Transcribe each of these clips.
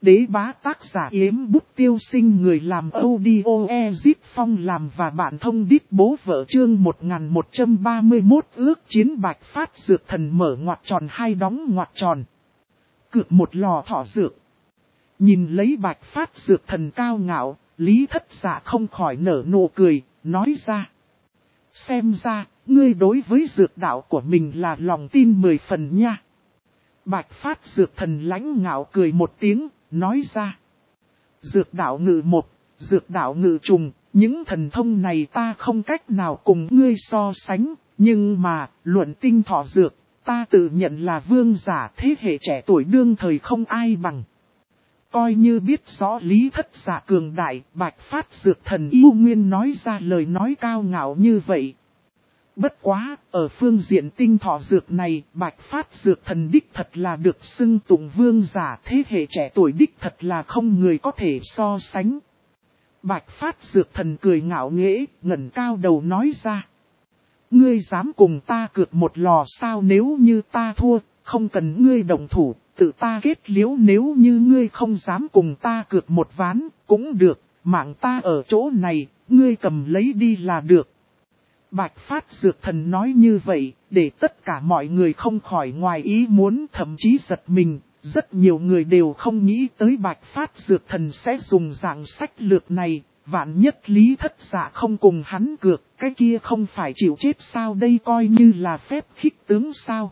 Đế bá tác giả Yếm Bút Tiêu Sinh, người làm audio Ezip Phong làm và bạn thông đít bố vợ. Chương 1131 ước chiến Bạch Phát dược thần mở ngoặc tròn hai đóng ngoặc tròn. Cược một lò thọ dược. Nhìn lấy Bạch Phát dược thần cao ngạo, Lý Thất Dạ không khỏi nở nụ cười, nói ra. Xem ra, ngươi đối với dược đạo của mình là lòng tin 10 phần nha. Bạch Phát dược thần lãnh ngạo cười một tiếng, nói ra. Dược đạo ngự một, dược đạo ngự trùng, những thần thông này ta không cách nào cùng ngươi so sánh, nhưng mà, luận tinh thọ dược, ta tự nhận là vương giả thế hệ trẻ tuổi đương thời không ai bằng. Coi như biết rõ Lý Thất Dạ cường đại, Bạch Phát dược thần yêu nguyên nói ra lời nói cao ngạo như vậy. Bất quá, ở phương diện tinh thọ dược này, Bạch Phát dược thần đích thật là được xưng tụng vương giả, thế hệ trẻ tuổi đích thật là không người có thể so sánh. Bạch Phát dược thần cười ngạo nghễ, ngẩng cao đầu nói ra. Ngươi dám cùng ta cược một lò sao? Nếu như ta thua, không cần ngươi động thủ, tự ta kết liễu. Nếu như ngươi không dám cùng ta cược một ván, cũng được, mạng ta ở chỗ này, ngươi cầm lấy đi là được. Bạch Phát dược thần nói như vậy, để tất cả mọi người không khỏi ngoài ý muốn, thậm chí giật mình. Rất nhiều người đều không nghĩ tới Bạch Phát dược thần sẽ dùng dạng sách lược này. Vạn nhất Lý Thất Dạ không cùng hắn cược, cái kia không phải chịu chết sao? Đây coi như là phép khích tướng sao?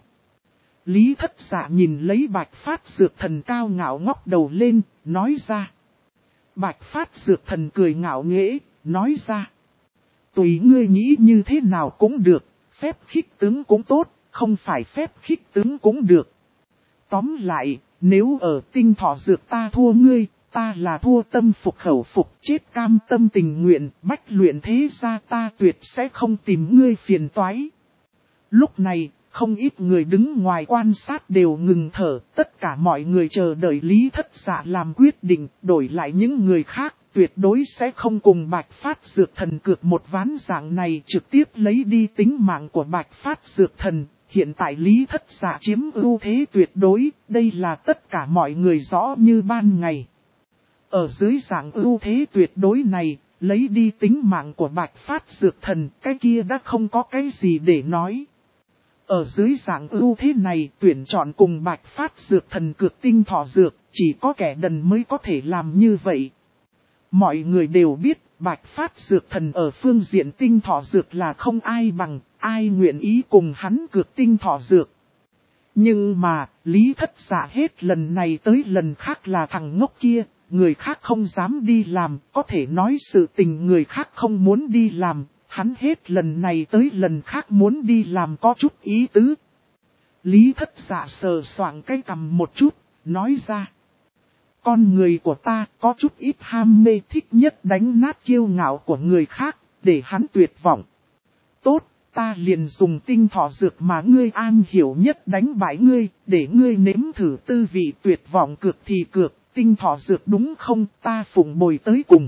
Lý Thất Dạ nhìn lấy Bạch Phát dược thần cao ngạo ngóc đầu lên, nói ra. Bạch Phát dược thần cười ngạo nghễ, nói ra. Tùy ngươi nghĩ như thế nào cũng được, phép khích tướng cũng tốt, không phải phép khích tướng cũng được. Tóm lại, nếu ở tinh thọ dược ta thua ngươi, ta là thua tâm phục khẩu phục, chết cam tâm tình nguyện, bách luyện thế ra ta tuyệt sẽ không tìm ngươi phiền toái. Lúc này, không ít người đứng ngoài quan sát đều ngừng thở, tất cả mọi người chờ đợi Lý Thất Dạ làm quyết định, đổi lại những người khác, tuyệt đối sẽ không cùng Bạch Phát dược thần cược một ván dạng này, trực tiếp lấy đi tính mạng của Bạch Phát dược thần. Hiện tại Lý Thất Dạ chiếm ưu thế tuyệt đối, đây là tất cả mọi người rõ như ban ngày. Ở dưới dạng ưu thế tuyệt đối này, lấy đi tính mạng của Bạch Phát dược thần, cái kia đã không có cái gì để nói. Ở dưới dạng ưu thế này, tuyển chọn cùng Bạch Phát dược thần cược tinh thọ dược, chỉ có kẻ đần mới có thể làm như vậy. Mọi người đều biết, Bạch Phát dược thần ở phương diện tinh thọ dược là không ai bằng, ai nguyện ý cùng hắn cược tinh thọ dược. Nhưng mà, Lý Thất Dạ hết lần này tới lần khác là thằng ngốc kia, người khác không dám đi làm, có thể nói sự tình người khác không muốn đi làm, hắn hết lần này tới lần khác muốn đi làm có chút ý tứ. Lý Thất Dạ sờ soạng cái cằm một chút, nói ra. Con người của ta có chút ít ham mê, thích nhất đánh nát kiêu ngạo của người khác, để hắn tuyệt vọng. Tốt, ta liền dùng tinh thọ dược mà ngươi an hiểu nhất đánh bại ngươi, để ngươi nếm thử tư vị tuyệt vọng. Cược thì cược, tinh thọ dược đúng không? Ta phụng bồi tới cùng.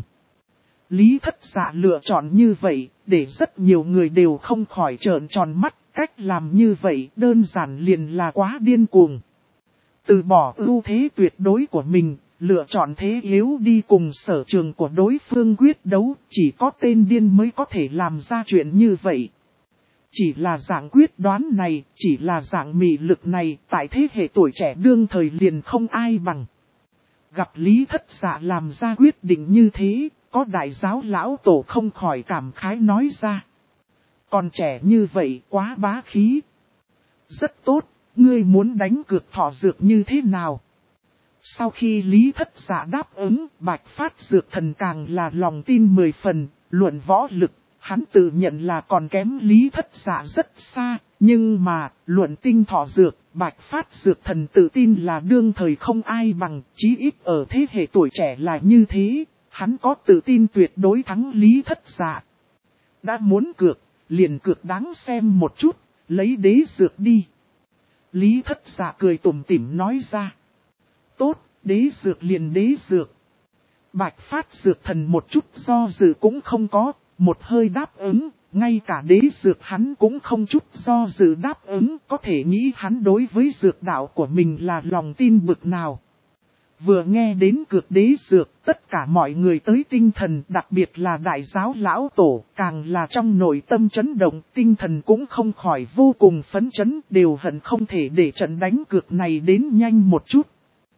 Lý Thất Dạ lựa chọn như vậy, để rất nhiều người đều không khỏi trợn tròn mắt. Cách làm như vậy đơn giản liền là quá điên cuồng. Từ bỏ ưu thế tuyệt đối của mình, lựa chọn thế yếu đi cùng sở trường của đối phương quyết đấu, chỉ có tên điên mới có thể làm ra chuyện như vậy. Chỉ là dạng quyết đoán này, chỉ là dạng mị lực này, tại thế hệ tuổi trẻ đương thời liền không ai bằng. Gặp Lý Thất Dạ làm ra quyết định như thế, có đại giáo lão tổ không khỏi cảm khái nói ra. Còn trẻ như vậy quá bá khí. Rất tốt, ngươi muốn đánh cược thọ dược như thế nào? Sau khi Lý Thất Dạ đáp ứng, Bạch Phát dược thần càng là lòng tin 10 phần, luận võ lực, hắn tự nhận là còn kém Lý Thất Dạ rất xa, nhưng mà, luận tinh thọ dược, Bạch Phát dược thần tự tin là đương thời không ai bằng, chí ít ở thế hệ tuổi trẻ là như thế, hắn có tự tin tuyệt đối thắng Lý Thất Dạ. Đã muốn cược, liền cược đáng xem một chút, lấy đế dược đi. Lý Thất Dạ cười tủm tỉm nói ra. Tốt, đế dược liền đế dược. Bạch Phát dược thần một chút do dự cũng không có, một hơi đáp ứng, ngay cả đế dược hắn cũng không chút do dự đáp ứng, có thể nghĩ hắn đối với dược đạo của mình là lòng tin bực nào. Vừa nghe đến cực đế dược, tất cả mọi người tới tinh thần, đặc biệt là đại giáo lão tổ, càng là trong nội tâm chấn động, tinh thần cũng không khỏi vô cùng phấn chấn, đều hận không thể để trận đánh cược này đến nhanh một chút.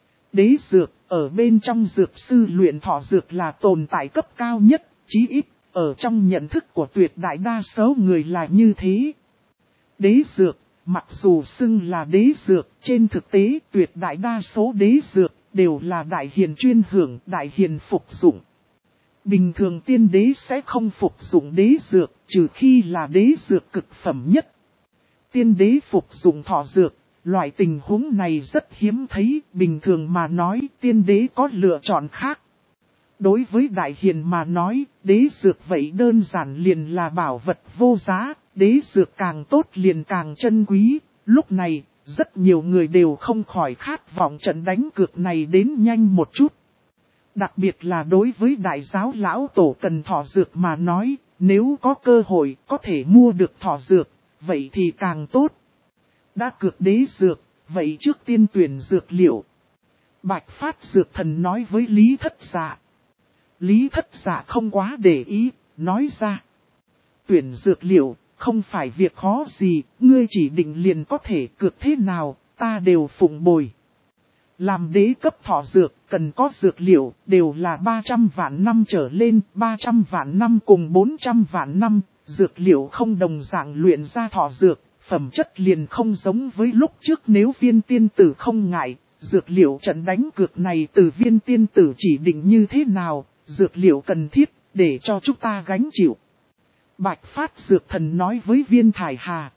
Đế dược, ở bên trong dược sư luyện thọ dược là tồn tại cấp cao nhất, chí ít, ở trong nhận thức của tuyệt đại đa số người là như thế. Đế dược, mặc dù xưng là đế dược, trên thực tế tuyệt đại đa số đế dược đều là đại hiền chuyên hưởng, đại hiền phục dụng. Bình thường tiên đế sẽ không phục dụng đế dược, trừ khi là đế dược cực phẩm nhất. Tiên đế phục dụng thọ dược, loại tình huống này rất hiếm thấy, bình thường mà nói tiên đế có lựa chọn khác. Đối với đại hiền mà nói, đế dược vậy đơn giản liền là bảo vật vô giá, đế dược càng tốt liền càng chân quý. Lúc này, rất nhiều người đều không khỏi khát vọng trận đánh cược này đến nhanh một chút. Đặc biệt là đối với đại giáo lão tổ cần thọ dược mà nói, nếu có cơ hội có thể mua được thọ dược, vậy thì càng tốt. Đã cược đế dược, vậy trước tiên tuyển dược liệu. Bạch Phát Dược Thần nói với Lý Thất Dạ. Lý Thất Dạ không quá để ý, nói ra. Tuyển dược liệu, không phải việc khó gì, ngươi chỉ định liền có thể cược thế nào, ta đều phụng bồi. Làm đế cấp thọ dược, cần có dược liệu, đều là 300 vạn năm trở lên, 300 vạn năm cùng 400 vạn năm, dược liệu không đồng dạng luyện ra thọ dược, phẩm chất liền không giống với lúc trước nếu viên tiên tử không ngại, dược liệu trận đánh cược này từ viên tiên tử chỉ định như thế nào, dược liệu cần thiết, để cho chúng ta gánh chịu. Bạch Phát Dược Thần nói với Viên Thải Hà.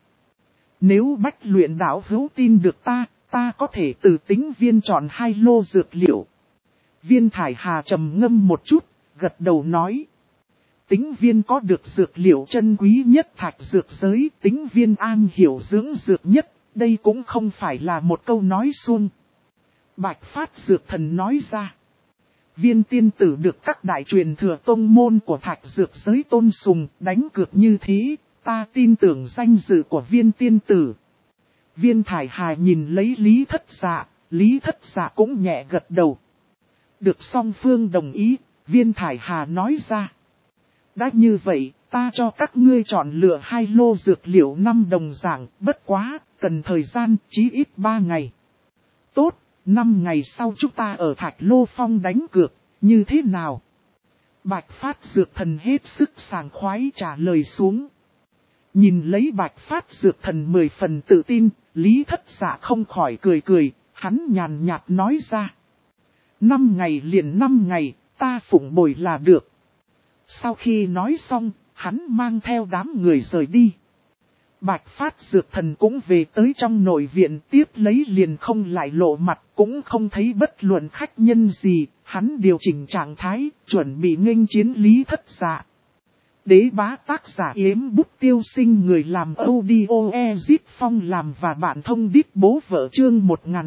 Nếu Bách Luyện đạo hữu tin được ta có thể từ Tính Viên chọn 2 lô dược liệu. Viên Thải Hà trầm ngâm một chút, gật đầu nói. Tính Viên có được dược liệu chân quý nhất thạch dược giới, Tính Viên an hiểu dưỡng dược nhất, đây cũng không phải là một câu nói suông. Bạch Phát Dược Thần nói ra. Viên tiên tử được các đại truyền thừa tông môn của thạch dược giới tôn sùng, đánh cược như thế, ta tin tưởng danh dự của viên tiên tử. Viên Thải Hà nhìn lấy Lý Thất Dạ, Lý Thất Dạ cũng nhẹ gật đầu. Được song phương đồng ý, Viên Thải Hà nói ra. Đã như vậy, ta cho các ngươi chọn lựa 2 lô dược liệu 5 đồng dạng, bất quá, cần thời gian chí ít 3 ngày. Tốt, 5 ngày sau chúng ta ở Thạch Lô Phong đánh cược, như thế nào? Bạch Phát Dược Thần hết sức sảng khoái trả lời xuống. Nhìn lấy Bạch Phát Dược Thần 10 phần tự tin, Lý Thất Dạ không khỏi cười, hắn nhàn nhạt nói ra. 5 ngày liền 5 ngày, ta phụng bồi là được. Sau khi nói xong, hắn mang theo đám người rời đi. Bạch Phát Dược Thần cũng về tới trong nội viện, tiếp lấy liền không lại lộ mặt, cũng không thấy bất luận khách nhân gì, hắn điều chỉnh trạng thái, chuẩn bị nghênh chiến Lý Thất Dạ. Đế bá tác giả Yếm Bút Tiêu Sinh, người làm audio Ezit Phong làm và bạn thông đít bố vợ chương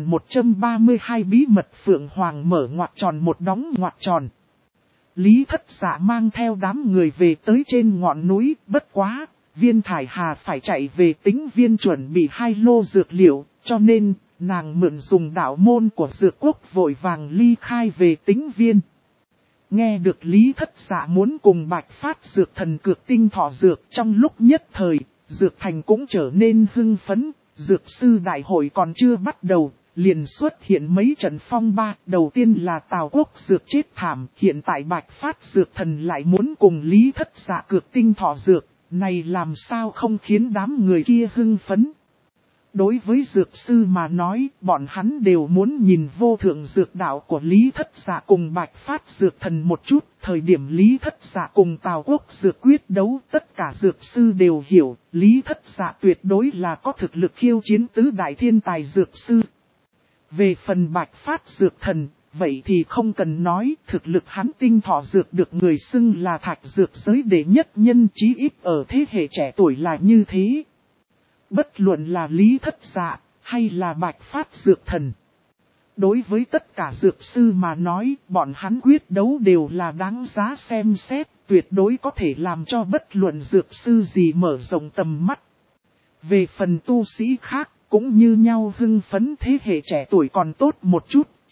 1132 bí mật Phượng Hoàng mở ngoặc tròn một đóng ngoặc tròn. Lý Thất Dạ mang theo đám người về tới trên ngọn núi, bất quá. Viên Thải Hà phải chạy về Tính Viên chuẩn bị 2 lô dược liệu, cho nên, nàng mượn dùng đạo môn của dược quốc vội vàng ly khai về Tính Viên. Nghe được Lý Thất Dạ muốn cùng Bạch Phát Dược Thần cược tinh thọ dược, trong lúc nhất thời, Dược Thành cũng trở nên hưng phấn, dược sư đại hội còn chưa bắt đầu, liền xuất hiện mấy trận phong ba. Đầu tiên là Tào Quốc Dược chết thảm, hiện tại Bạch Phát Dược Thần lại muốn cùng Lý Thất Dạ cược tinh thọ dược. Này làm sao không khiến đám người kia hưng phấn. Đối với dược sư mà nói, bọn hắn đều muốn nhìn vô thượng dược đạo của Lý Thất Dạ cùng Bạch Phát Dược Thần một chút. Thời điểm Lý Thất Dạ cùng Tào Quốc Dược quyết đấu, tất cả dược sư đều hiểu, Lý Thất Dạ tuyệt đối là có thực lực khiêu chiến tứ đại thiên tài dược sư. Về phần Bạch Phát Dược Thần, vậy thì không cần nói, thực lực hắn tinh thọ dược được người xưng là thạch dược giới đệ nhất nhân, chí ít ở thế hệ trẻ tuổi là như thế. Bất luận là Lý Thất Dạ, hay là Bạch Phát Dược Thần. Đối với tất cả dược sư mà nói, bọn hắn quyết đấu đều là đáng giá xem xét, tuyệt đối có thể làm cho bất luận dược sư gì mở rộng tầm mắt. Về phần tu sĩ khác, cũng như nhau hưng phấn, thế hệ trẻ tuổi còn tốt một chút,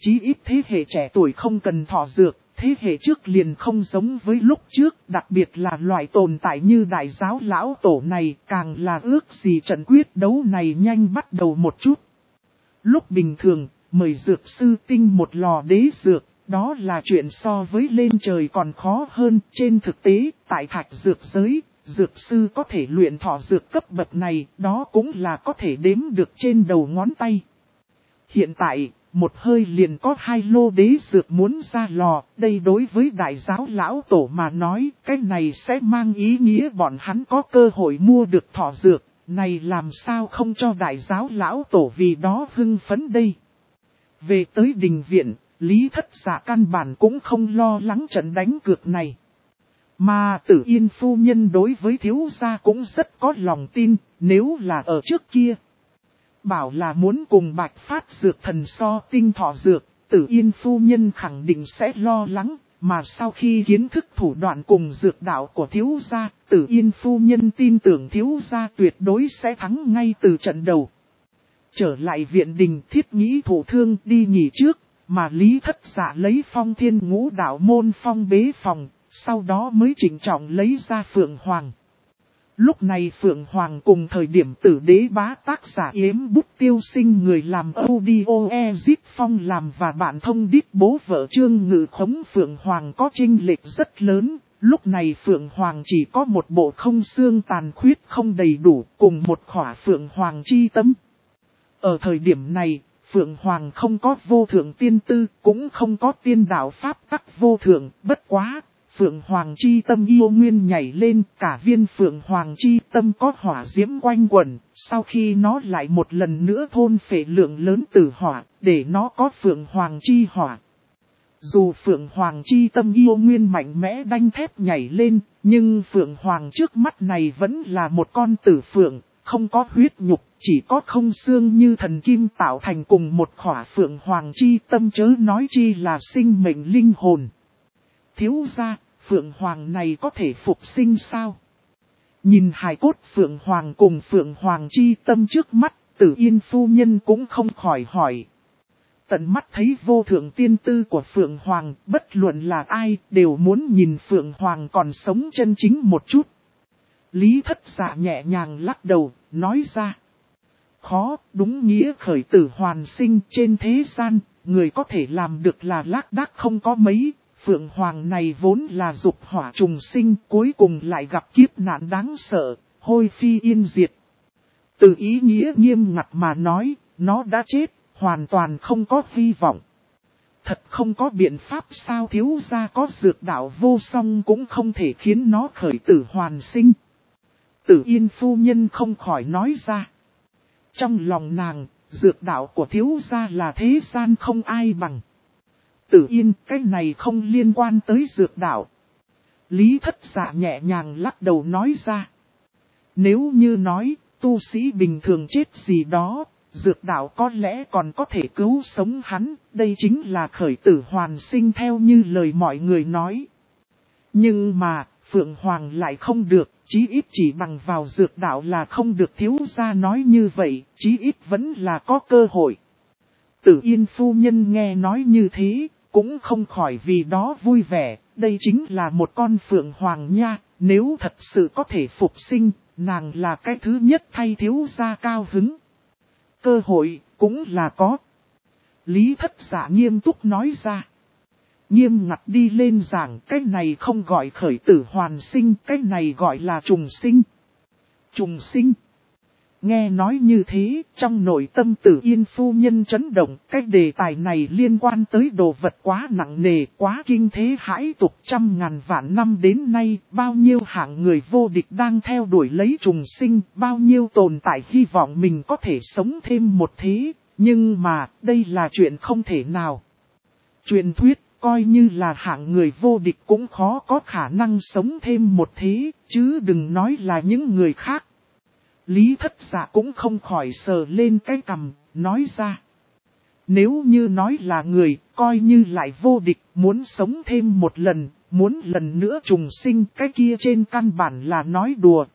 chí ít thế hệ trẻ tuổi không cần thọ dược, thế hệ trước liền không giống với lúc trước, đặc biệt là loại tồn tại như đại giáo lão tổ này, càng là ước gì trận quyết đấu này nhanh bắt đầu một chút. Lúc bình thường, mời dược sư tinh một lò đế dược, đó là chuyện so với lên trời còn khó hơn. Trên thực tế, tại thạch dược giới, dược sư có thể luyện thọ dược cấp bậc này, đó cũng là có thể đếm được trên đầu ngón tay. Hiện tại, một hơi liền có 2 lô đế dược muốn ra lò, đây đối với đại giáo lão tổ mà nói, cái này sẽ mang ý nghĩa bọn hắn có cơ hội mua được thọ dược, này làm sao không cho đại giáo lão tổ vì đó hưng phấn đây. Về tới đình viện, Lý Thất Dạ căn bản cũng không lo lắng trận đánh cược này. Mà Tử Yên phu nhân đối với thiếu gia cũng rất có lòng tin, nếu là ở trước kia. Bảo là muốn cùng Bạch Phát dược thần so tinh thọ dược, Tử Yên phu nhân khẳng định sẽ lo lắng, mà sau khi kiến thức thủ đoạn cùng dược đạo của thiếu gia, Tử Yên phu nhân tin tưởng thiếu gia tuyệt đối sẽ thắng ngay từ trận đầu. Trở lại viện đình, Thiết Nhĩ thụ thương đi nghỉ trước, mà Lý Thất Dạ lấy Phong Thiên Ngũ Đạo môn phong bế phòng, sau đó mới trịnh trọng lấy ra Phượng Hoàng. Lúc này Phượng Hoàng cùng thời điểm Tử Đế Bá tác giả Yếm Bút Tiêu Sinh người làm audio Ezip Phong làm và bạn thông đít bố vợ Trương Ngự Khống Phượng Hoàng có chênh lệch rất lớn. Lúc này Phượng Hoàng chỉ có một bộ không xương tàn khuyết không đầy đủ cùng một khỏa Phượng Hoàng chi tâm. Ở thời điểm này, Phượng Hoàng không có vô thượng tiên tư, cũng không có tiên đạo pháp tắc vô thượng, bất quá. Phượng Hoàng chi tâm yêu nguyên nhảy lên, cả viên Phượng Hoàng chi tâm có hỏa diễm quanh quẩn, sau khi nó lại một lần nữa thôn phệ lượng lớn tử hỏa, để nó có Phượng Hoàng chi hỏa. Dù Phượng Hoàng chi tâm yêu nguyên mạnh mẽ đanh thép nhảy lên, nhưng Phượng Hoàng trước mắt này vẫn là một con tử phượng, không có huyết nhục, chỉ có không xương như thần kim tạo thành cùng một khỏa Phượng Hoàng chi tâm chớ nói chi là sinh mệnh linh hồn. Thiếu gia, Phượng Hoàng này có thể phục sinh sao? Nhìn hài cốt Phượng Hoàng cùng Phượng Hoàng chi tâm trước mắt, Tử Yên phu nhân cũng không khỏi hỏi. Tận mắt thấy vô thượng tiên tư của Phượng Hoàng, bất luận là ai, đều muốn nhìn Phượng Hoàng còn sống chân chính một chút. Lý Thất Dạ nhẹ nhàng lắc đầu, nói ra. Khó, đúng nghĩa khởi tử hoàn sinh trên thế gian, người có thể làm được là lác đác không có mấy. Phượng Hoàng này vốn là dục hỏa trùng sinh, cuối cùng lại gặp kiếp nạn đáng sợ, hôi phi yên diệt. Từ ý nghĩa nghiêm ngặt mà nói, nó đã chết, hoàn toàn không có hy vọng. Thật không có biện pháp sao thiếu gia có dược đạo vô song cũng không thể khiến nó khởi tử hoàn sinh. Tử Yên phu nhân không khỏi nói ra. Trong lòng nàng, dược đạo của thiếu gia là thế gian không ai bằng. Tử Yên, cái này không liên quan tới dược đạo. Lý Thất Dạ nhẹ nhàng lắc đầu nói ra. Nếu như nói, tu sĩ bình thường chết gì đó, dược đạo có lẽ còn có thể cứu sống hắn, đây chính là khởi tử hoàn sinh theo như lời mọi người nói. Nhưng mà, Phượng Hoàng lại không được, chí ít chỉ bằng vào dược đạo là không được thiếu gia nói như vậy, chí ít vẫn là có cơ hội. Tử Yên phu nhân nghe nói như thế, cũng không khỏi vì đó vui vẻ, đây chính là một con Phượng Hoàng nha, nếu thật sự có thể phục sinh, nàng là cái thứ nhất thay thiếu gia cao hứng. Cơ hội, cũng là có. Lý Thất Dạ nghiêm túc nói ra. Nghiêm ngặt đi lên giảng, cái này không gọi khởi tử hoàn sinh, cái này gọi là trùng sinh. Trùng sinh. Nghe nói như thế, trong nội tâm Tử Yên phu nhân chấn động, cái đề tài này liên quan tới đồ vật quá nặng nề, quá kinh thế hãi tục. 100.000 vạn năm đến nay, bao nhiêu hạng người vô địch đang theo đuổi lấy trùng sinh, bao nhiêu tồn tại hy vọng mình có thể sống thêm một thế, nhưng mà, đây là chuyện không thể nào. Truyền thuyết, coi như là hạng người vô địch cũng khó có khả năng sống thêm một thế, chứ đừng nói là những người khác. Lý Thất Dạ cũng không khỏi sờ lên cái cằm, nói ra. Nếu như nói là người, coi như lại vô địch, muốn sống thêm một lần, muốn lần nữa trùng sinh, cái kia trên căn bản là nói đùa.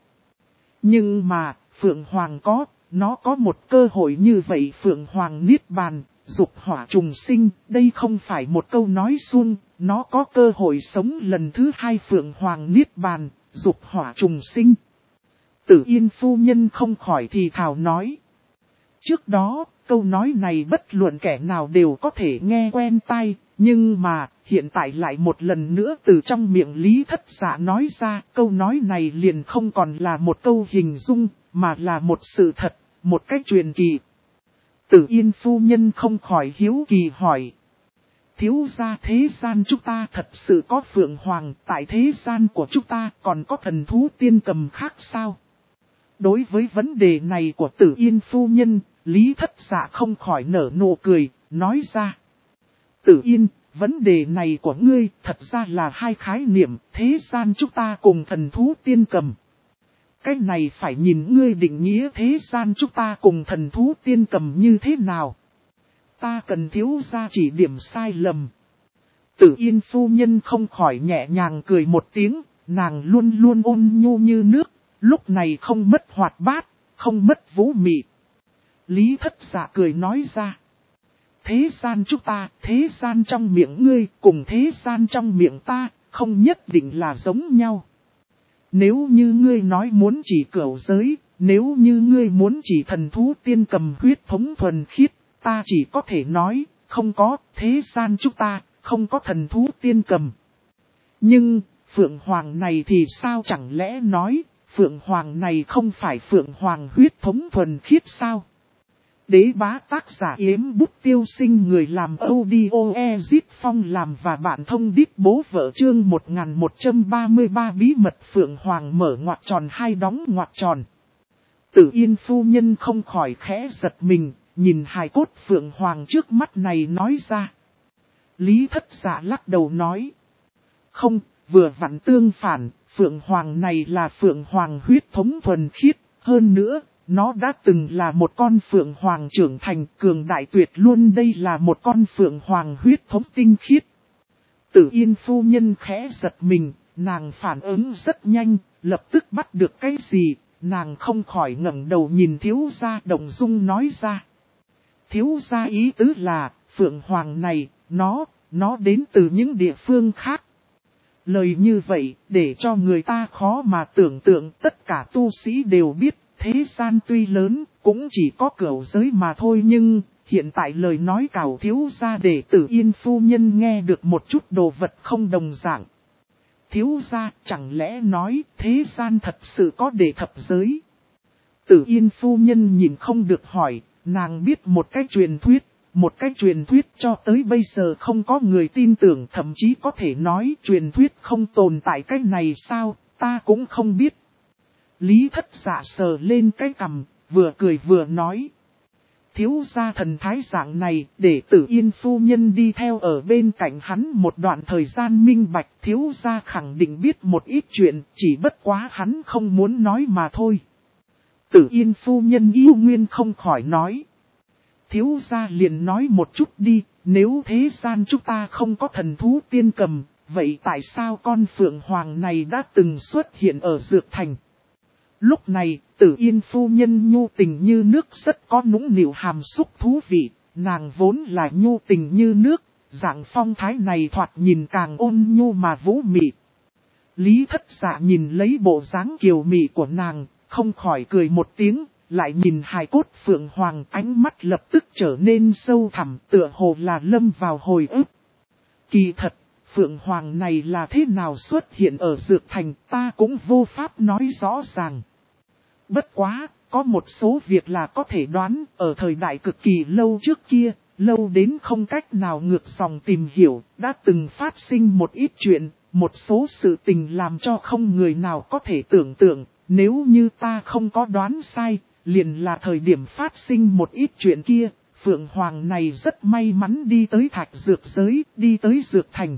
Nhưng mà, Phượng Hoàng có, nó có một cơ hội như vậy Phượng Hoàng niết bàn, Dục hỏa trùng sinh, đây không phải một câu nói suông, nó có cơ hội sống lần thứ hai Phượng Hoàng Niết Bàn, dục hỏa trùng sinh. Tử Yên phu nhân không khỏi thì thào nói. Trước đó, câu nói này bất luận kẻ nào đều có thể nghe quen tai, nhưng mà, hiện tại lại một lần nữa từ trong miệng Lý Thất Dạ nói ra, câu nói này liền không còn là một câu hình dung, mà là một sự thật, một cách truyền kỳ. Tử Yên phu nhân không khỏi hiếu kỳ hỏi. Thiếu gia thế gian chúng ta thật sự có Phượng Hoàng, tại thế gian của chúng ta còn có thần thú tiên cầm khác sao? Đối với vấn đề này của Tử Yên phu nhân, Lý Thất Dạ không khỏi nở nụ cười, nói ra. Tử Yên, vấn đề này của ngươi thật ra là hai khái niệm, thế gian chúng ta cùng thần thú tiên cầm. Cái này phải nhìn ngươi định nghĩa thế gian chúng ta cùng thần thú tiên cầm như thế nào. Ta cần thiếu gia chỉ điểm sai lầm. Tử Yên phu nhân không khỏi nhẹ nhàng cười một tiếng, nàng luôn luôn ôn nhu như nước, lúc này không mất hoạt bát, không mất vũ mị. Lý Thất Dạ cười nói ra. Thế gian chúng ta, thế gian trong miệng ngươi cùng thế gian trong miệng ta, không nhất định là giống nhau. Nếu như ngươi nói muốn chỉ cửu giới, nếu như ngươi muốn chỉ thần thú tiên cầm huyết thống thuần khiết, ta chỉ có thể nói, không có, thế gian chúng ta, không có thần thú tiên cầm. Nhưng, Phượng Hoàng này thì sao chẳng lẽ nói, Phượng Hoàng này không phải Phượng Hoàng huyết thống thuần khiết sao? Đế bá tác giả Yếm Bút Tiêu Sinh, người làm audio Ezit Phong làm và bạn thông đít bố vợ chương 1133 bí mật Phượng Hoàng mở ngoặc tròn hai đóng ngoặc tròn. Tử Yên phu nhân không khỏi khẽ giật mình, nhìn hài cốt Phượng Hoàng trước mắt này nói ra. Lý Thất Dạ lắc đầu nói. Không, vừa vặn tương phản, Phượng Hoàng này là Phượng Hoàng huyết thống thuần khiết, hơn nữa. Nó đã từng là một con Phượng Hoàng trưởng thành cường đại tuyệt luôn, đây là một con Phượng Hoàng huyết thống tinh khiết. Tử Yên phu nhân khẽ giật mình, nàng phản ứng rất nhanh, lập tức bắt được cái gì, nàng không khỏi ngẩng đầu nhìn thiếu gia Động Dung nói ra. Thiếu gia ý tứ là, Phượng Hoàng này, nó đến từ những địa phương khác. Lời như vậy, để cho người ta khó mà tưởng tượng, tất cả tu sĩ đều biết. Thế gian tuy lớn, cũng chỉ có cửu giới mà thôi, nhưng hiện tại lời nói cảo thiếu gia để Tử Yên phu nhân nghe được một chút đồ vật không đồng dạng. Thiếu gia chẳng lẽ nói thế gian thật sự có để thập giới? Tử Yên phu nhân nhìn không được hỏi, nàng biết một cái truyền thuyết cho tới bây giờ không có người tin tưởng, thậm chí có thể nói truyền thuyết không tồn tại cái này sao, ta cũng không biết. Lý Thất Dạ sờ lên cái cằm, vừa cười vừa nói. Thiếu gia thần thái dạng này, để Tử Yên phu nhân đi theo ở bên cạnh hắn một đoạn thời gian minh bạch, thiếu gia khẳng định biết một ít chuyện, chỉ bất quá hắn không muốn nói mà thôi. Tử Yên phu nhân yêu nguyên không khỏi nói. Thiếu gia liền nói một chút đi, nếu thế gian chúng ta không có thần thú tiên cầm, vậy tại sao con Phượng Hoàng này đã từng xuất hiện ở Dược Thành? Lúc này, Tử Yên phu nhân nhu tình như nước rất có nũng nịu hàm xúc thú vị, nàng vốn là nhu tình như nước, dạng phong thái này thoạt nhìn càng ôn nhu mà vũ mị. Lý Thất Dạ nhìn lấy bộ dáng kiều mị của nàng, không khỏi cười một tiếng, lại nhìn hài cốt Phượng Hoàng, ánh mắt lập tức trở nên sâu thẳm, tựa hồ là lâm vào hồi ức. Kỳ thật, Phượng Hoàng này là thế nào xuất hiện ở Dược Thành, ta cũng vô pháp nói rõ ràng. Bất quá, có một số việc là có thể đoán, ở thời đại cực kỳ lâu trước kia, lâu đến không cách nào ngược dòng tìm hiểu, đã từng phát sinh một ít chuyện, một số sự tình làm cho không người nào có thể tưởng tượng, nếu như ta không có đoán sai, liền là thời điểm phát sinh một ít chuyện kia, Phượng Hoàng này rất may mắn đi tới Thạch Dược giới, đi tới Dược Thành.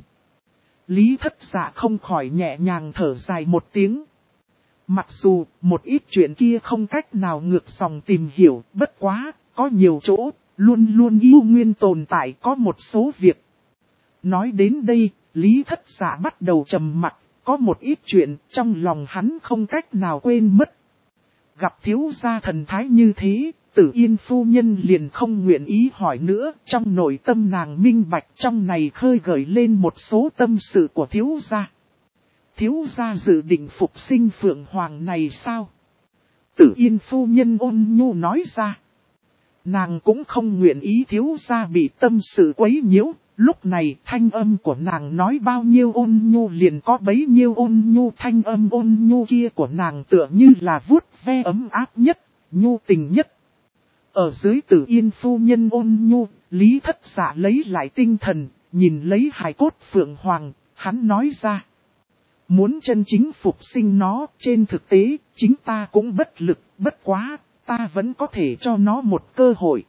Lý Thất Dạ không khỏi nhẹ nhàng thở dài một tiếng. Mặc dù một ít chuyện kia không cách nào ngược dòng tìm hiểu, bất quá, có nhiều chỗ, luôn luôn yêu nguyên tồn tại, có một số việc. Nói đến đây, Lý Thất Dạ bắt đầu trầm mặc, có một ít chuyện trong lòng hắn không cách nào quên mất. Gặp thiếu gia thần thái như thế, Tử Yên phu nhân liền không nguyện ý hỏi nữa, trong nội tâm nàng minh bạch trong này khơi gợi lên một số tâm sự của thiếu gia. Thiếu gia dự định phục sinh Phượng Hoàng này sao? Tử Yên phu nhân ôn nhu nói ra. Nàng cũng không nguyện ý thiếu gia bị tâm sự quấy nhiễu, lúc này thanh âm của nàng nói bao nhiêu ôn nhu liền có bấy nhiêu ôn nhu, thanh âm ôn nhu kia của nàng tựa như là vuốt ve ấm áp nhất, nhu tình nhất. Ở dưới Tử Yên phu nhân ôn nhu, Lý Thất Dạ lấy lại tinh thần, nhìn lấy hài cốt Phượng Hoàng, hắn nói ra. Muốn chân chính phục sinh nó, trên thực tế, chính ta cũng bất lực, bất quá, ta vẫn có thể cho nó một cơ hội.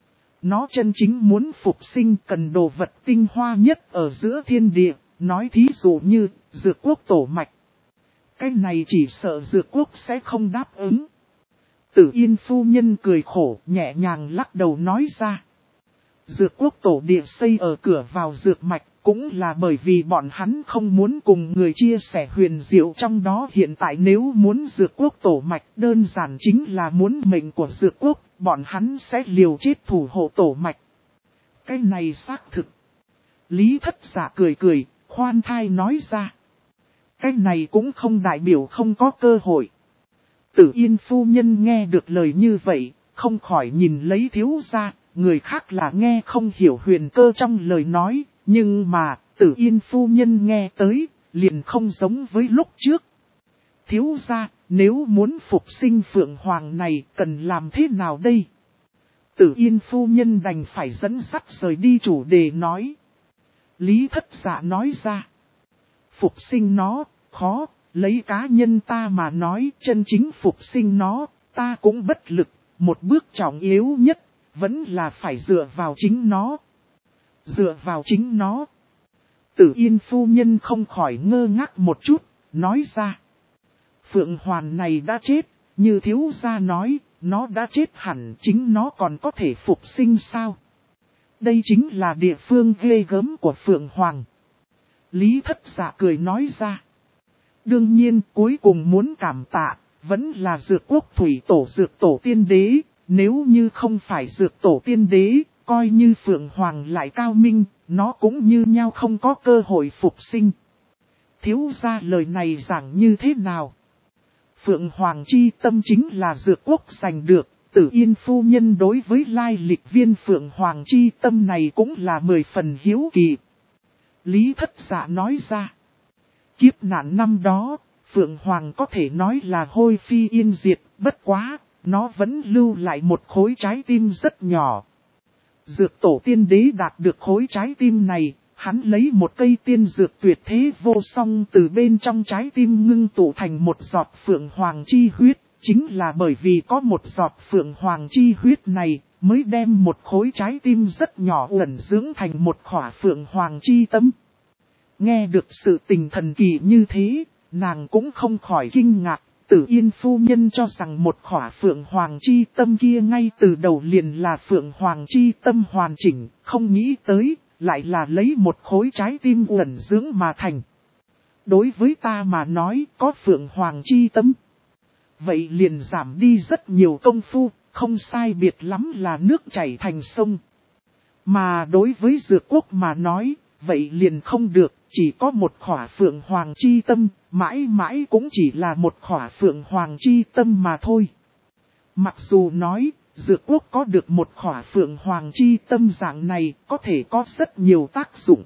Nó chân chính muốn phục sinh cần đồ vật tinh hoa nhất ở giữa thiên địa, nói thí dụ như, Dược Quốc tổ mạch. Cái này chỉ sợ Dược Quốc sẽ không đáp ứng. Tử Yên phu nhân cười khổ, nhẹ nhàng lắc đầu nói ra. Dược Quốc tổ địa xây ở cửa vào dược mạch, cũng là bởi vì bọn hắn không muốn cùng người chia sẻ huyền diệu trong đó. Hiện tại nếu muốn Dược Quốc tổ mạch, đơn giản chính là muốn mệnh của Dược Quốc, bọn hắn sẽ liều chết thủ hộ tổ mạch. Cái này xác thực. Lý Thất Dạ cười cười, khoan thai nói ra. Cái này cũng không đại biểu không có cơ hội. Tử Yên phu nhân nghe được lời như vậy, không khỏi nhìn lấy thiếu gia, người khác là nghe không hiểu huyền cơ trong lời nói, nhưng mà, Tử Yên phu nhân nghe tới, liền không giống với lúc trước. Thiếu gia, nếu muốn phục sinh Phượng Hoàng này, cần làm thế nào đây? Tử Yên phu nhân đành phải dẫn dắt rời đi chủ đề nói. Lý Thất Dạ nói ra. Phục sinh nó, khó. Lấy cá nhân ta mà nói, chân chính phục sinh nó, ta cũng bất lực, một bước trọng yếu nhất, vẫn là phải dựa vào chính nó. Dựa vào chính nó. Tử Yên phu nhân không khỏi ngơ ngác một chút, nói ra. Phượng Hoàng này đã chết, như thiếu gia nói, nó đã chết hẳn, chính nó còn có thể phục sinh sao? Đây chính là địa phương ghê gớm của Phượng Hoàng. Lý Thất Dạ cười nói ra. Đương nhiên cuối cùng muốn cảm tạ, vẫn là Dược Quốc thủy tổ Dược tổ tiên đế, nếu như không phải Dược tổ tiên đế, coi như Phượng Hoàng lại cao minh, nó cũng như nhau không có cơ hội phục sinh. Thiếu gia lời này giảng như thế nào? Phượng Hoàng chi tâm chính là Dược Quốc giành được, Tử Yên phu nhân đối với lai lịch viên Phượng Hoàng chi tâm này cũng là 10 phần hiếu kỳ. Lý Thất Dạ nói ra. Kiếp nạn năm đó, Phượng Hoàng có thể nói là hôi phi yên diệt, bất quá, nó vẫn lưu lại một khối trái tim rất nhỏ. Dược tổ tiên đế đạt được khối trái tim này, hắn lấy một cây tiên dược tuyệt thế vô song từ bên trong trái tim ngưng tụ thành một giọt Phượng Hoàng chi huyết, chính là bởi vì có một giọt Phượng Hoàng chi huyết này, mới đem một khối trái tim rất nhỏ ẩn dưỡng thành một khỏa Phượng Hoàng chi tâm. Nghe được sự tình thần kỳ như thế, nàng cũng không khỏi kinh ngạc, Tử Yên phu nhân cho rằng một khỏa Phượng Hoàng chi tâm kia ngay từ đầu liền là Phượng Hoàng chi tâm hoàn chỉnh, không nghĩ tới, lại là lấy một khối trái tim ẩn dưỡng mà thành. Đối với ta mà nói có Phượng Hoàng chi tâm, vậy liền giảm đi rất nhiều công phu, không sai biệt lắm là nước chảy thành sông. Mà đối với Dược Quốc mà nói, vậy liền không được, chỉ có một khỏa Phượng Hoàng chi tâm, mãi mãi cũng chỉ là một khỏa Phượng Hoàng chi tâm mà thôi. Mặc dù nói, Dược Quốc có được một khỏa Phượng Hoàng chi tâm dạng này có thể có rất nhiều tác dụng.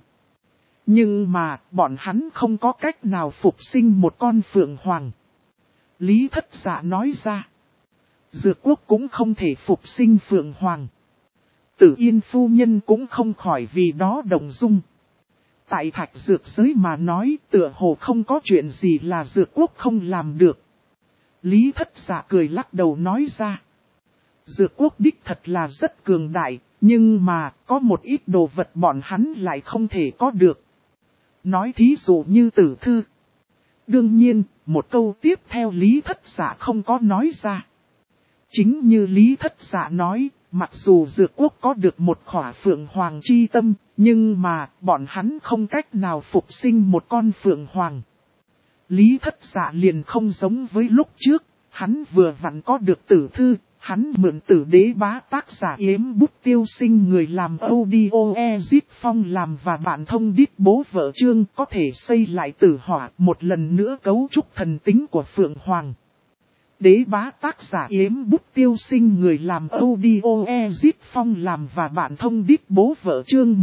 Nhưng mà, bọn hắn không có cách nào phục sinh một con Phượng Hoàng. Lý Thất Dạ nói ra. Dược Quốc cũng không thể phục sinh Phượng Hoàng. Tử Yên phu nhân cũng không khỏi vì đó động dung. Tại Thạch Dược giới mà nói tựa hồ không có chuyện gì là Dược Quốc không làm được. Lý Thất Dạ cười lắc đầu nói ra. Dược Quốc đích thật là rất cường đại, nhưng mà có một ít đồ vật bọn hắn lại không thể có được. Nói thí dụ như tử thư. Đương nhiên, một câu tiếp theo Lý Thất Dạ không có nói ra. Chính như Lý Thất Dạ nói, mặc dù Dược Quốc có được một khỏa Phượng Hoàng chi tâm, nhưng mà bọn hắn không cách nào phục sinh một con Phượng Hoàng. Lý Thất Dạ liền không giống với lúc trước, hắn vừa vặn có được tử thư, Hắn mượn Tử Đế Bá tác giả Yếm Bút Tiêu Sinh người làm audio Ezip Phong làm và bạn thông đít bố vợ Trương có thể xây lại Tử Hỏa một lần nữa cấu trúc thần tính của Phượng Hoàng. Đế Bá tác giả Yếm Bút Tiêu Sinh người làm audio Ezip Phong làm và bạn thông đít bố vợ Trương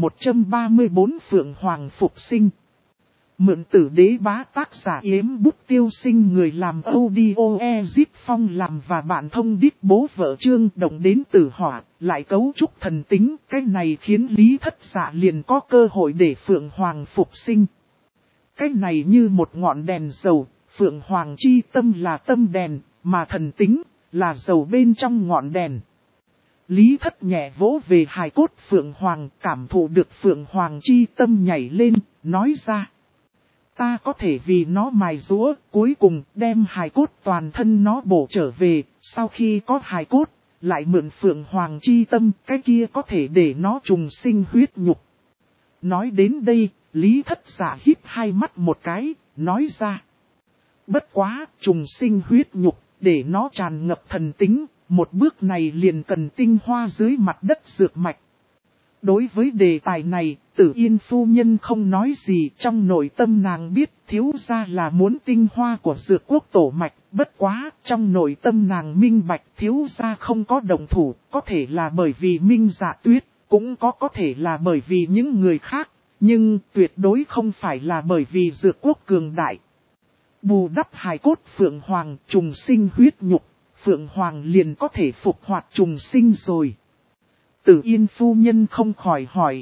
1134 Phượng Hoàng phục sinh. Mượn Tử Đế Bá tác giả Yếm Bút Tiêu Sinh người làm audio Ezip Phong làm và bạn thông đít bố vợ Trương động đến Tử Hỏa, lại cấu trúc thần tính, cái này khiến Lý Thất Dạ liền có cơ hội để Phượng Hoàng phục sinh. Cái này như một ngọn đèn dầu, Phượng Hoàng chi tâm là tâm đèn, mà thần tính là dầu bên trong ngọn đèn. Lý Thất nhẹ vỗ về hài cốt Phượng Hoàng, cảm thụ được Phượng Hoàng chi tâm nhảy lên, nói ra. Ta có thể vì nó mài rũa, cuối cùng đem hài cốt toàn thân nó bổ trở về, sau khi có hài cốt, lại mượn Phượng Hoàng chi tâm, cái kia có thể để nó trùng sinh huyết nhục. Nói đến đây, Lý Thất Dạ híp hai mắt một cái, nói ra. Bất quá, trùng sinh huyết nhục, để nó tràn ngập thần tính, một bước này liền cần tinh hoa dưới mặt đất dược mạch. Đối với đề tài này, Tử Yên phu nhân không nói gì, trong nội tâm nàng biết thiếu gia là muốn tinh hoa của dược quốc tổ mạch, bất quá trong nội tâm nàng minh bạch thiếu gia không có động thủ, có thể là bởi vì Minh Dạ Tuyết, cũng có thể là bởi vì những người khác, nhưng tuyệt đối không phải là bởi vì dược quốc cường đại. Bù đắp hài cốt Phượng Hoàng trùng sinh huyết nhục, Phượng Hoàng liền có thể phục hoạt trùng sinh rồi. Tử Yên phu nhân không khỏi hỏi.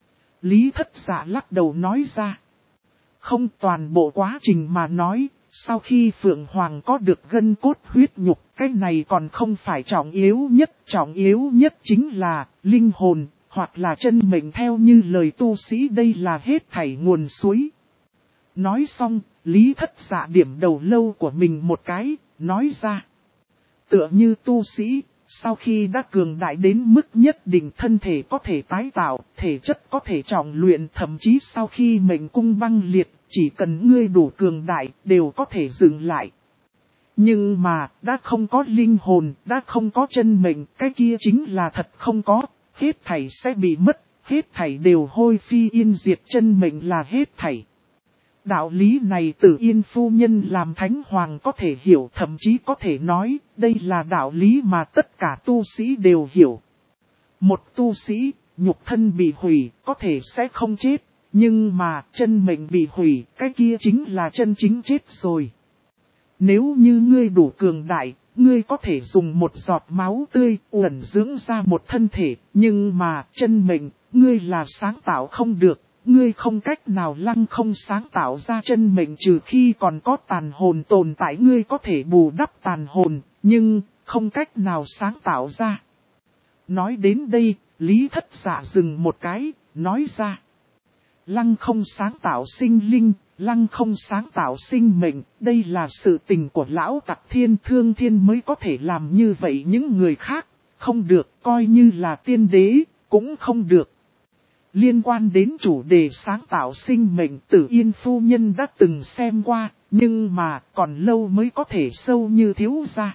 Lý Thất Dạ lắc đầu nói ra. Không toàn bộ quá trình mà nói, sau khi Phượng Hoàng có được gân cốt huyết nhục, cái này còn không phải trọng yếu nhất chính là linh hồn, hoặc là chân mệnh theo như lời tu sĩ đây là hết thảy nguồn suối. Nói xong, Lý Thất Dạ điểm đầu lâu của mình một cái, nói ra. Tựa như tu sĩ, sau khi đã cường đại đến mức nhất định thân thể có thể tái tạo, thể chất có thể trọng luyện, thậm chí sau khi mệnh cung băng liệt, chỉ cần ngươi đủ cường đại, đều có thể dừng lại. Nhưng mà, đã không có linh hồn, đã không có chân mệnh, cái kia chính là thật không có, hết thảy sẽ bị mất, hết thảy đều hôi phi yên diệt, chân mệnh là hết thảy. Đạo lý này Tử Yên phu nhân làm thánh hoàng có thể hiểu, thậm chí có thể nói, đây là đạo lý mà tất cả tu sĩ đều hiểu. Một tu sĩ, nhục thân bị hủy, có thể sẽ không chết, nhưng mà chân mệnh bị hủy, cái kia chính là chân chính chết rồi. Nếu như ngươi đủ cường đại, ngươi có thể dùng một giọt máu tươi uẩn dưỡng ra một thân thể, nhưng mà chân mệnh, ngươi là sáng tạo không được. Ngươi không cách nào lăng không sáng tạo ra chân mệnh trừ khi còn có tàn hồn tồn tại, ngươi có thể bù đắp tàn hồn, nhưng không cách nào sáng tạo ra. Nói đến đây, Lý Thất Dạ dừng một cái, nói ra. Lăng không sáng tạo sinh linh, lăng không sáng tạo sinh mệnh, đây là sự tình của lão tặc Thiên Thương Thiên mới có thể làm như vậy, những người khác, không được, coi như là tiên đế, cũng không được. Liên quan đến chủ đề sáng tạo sinh mệnh, Tử Yên phu nhân đã từng xem qua, nhưng mà còn lâu mới có thể sâu như thiếu gia.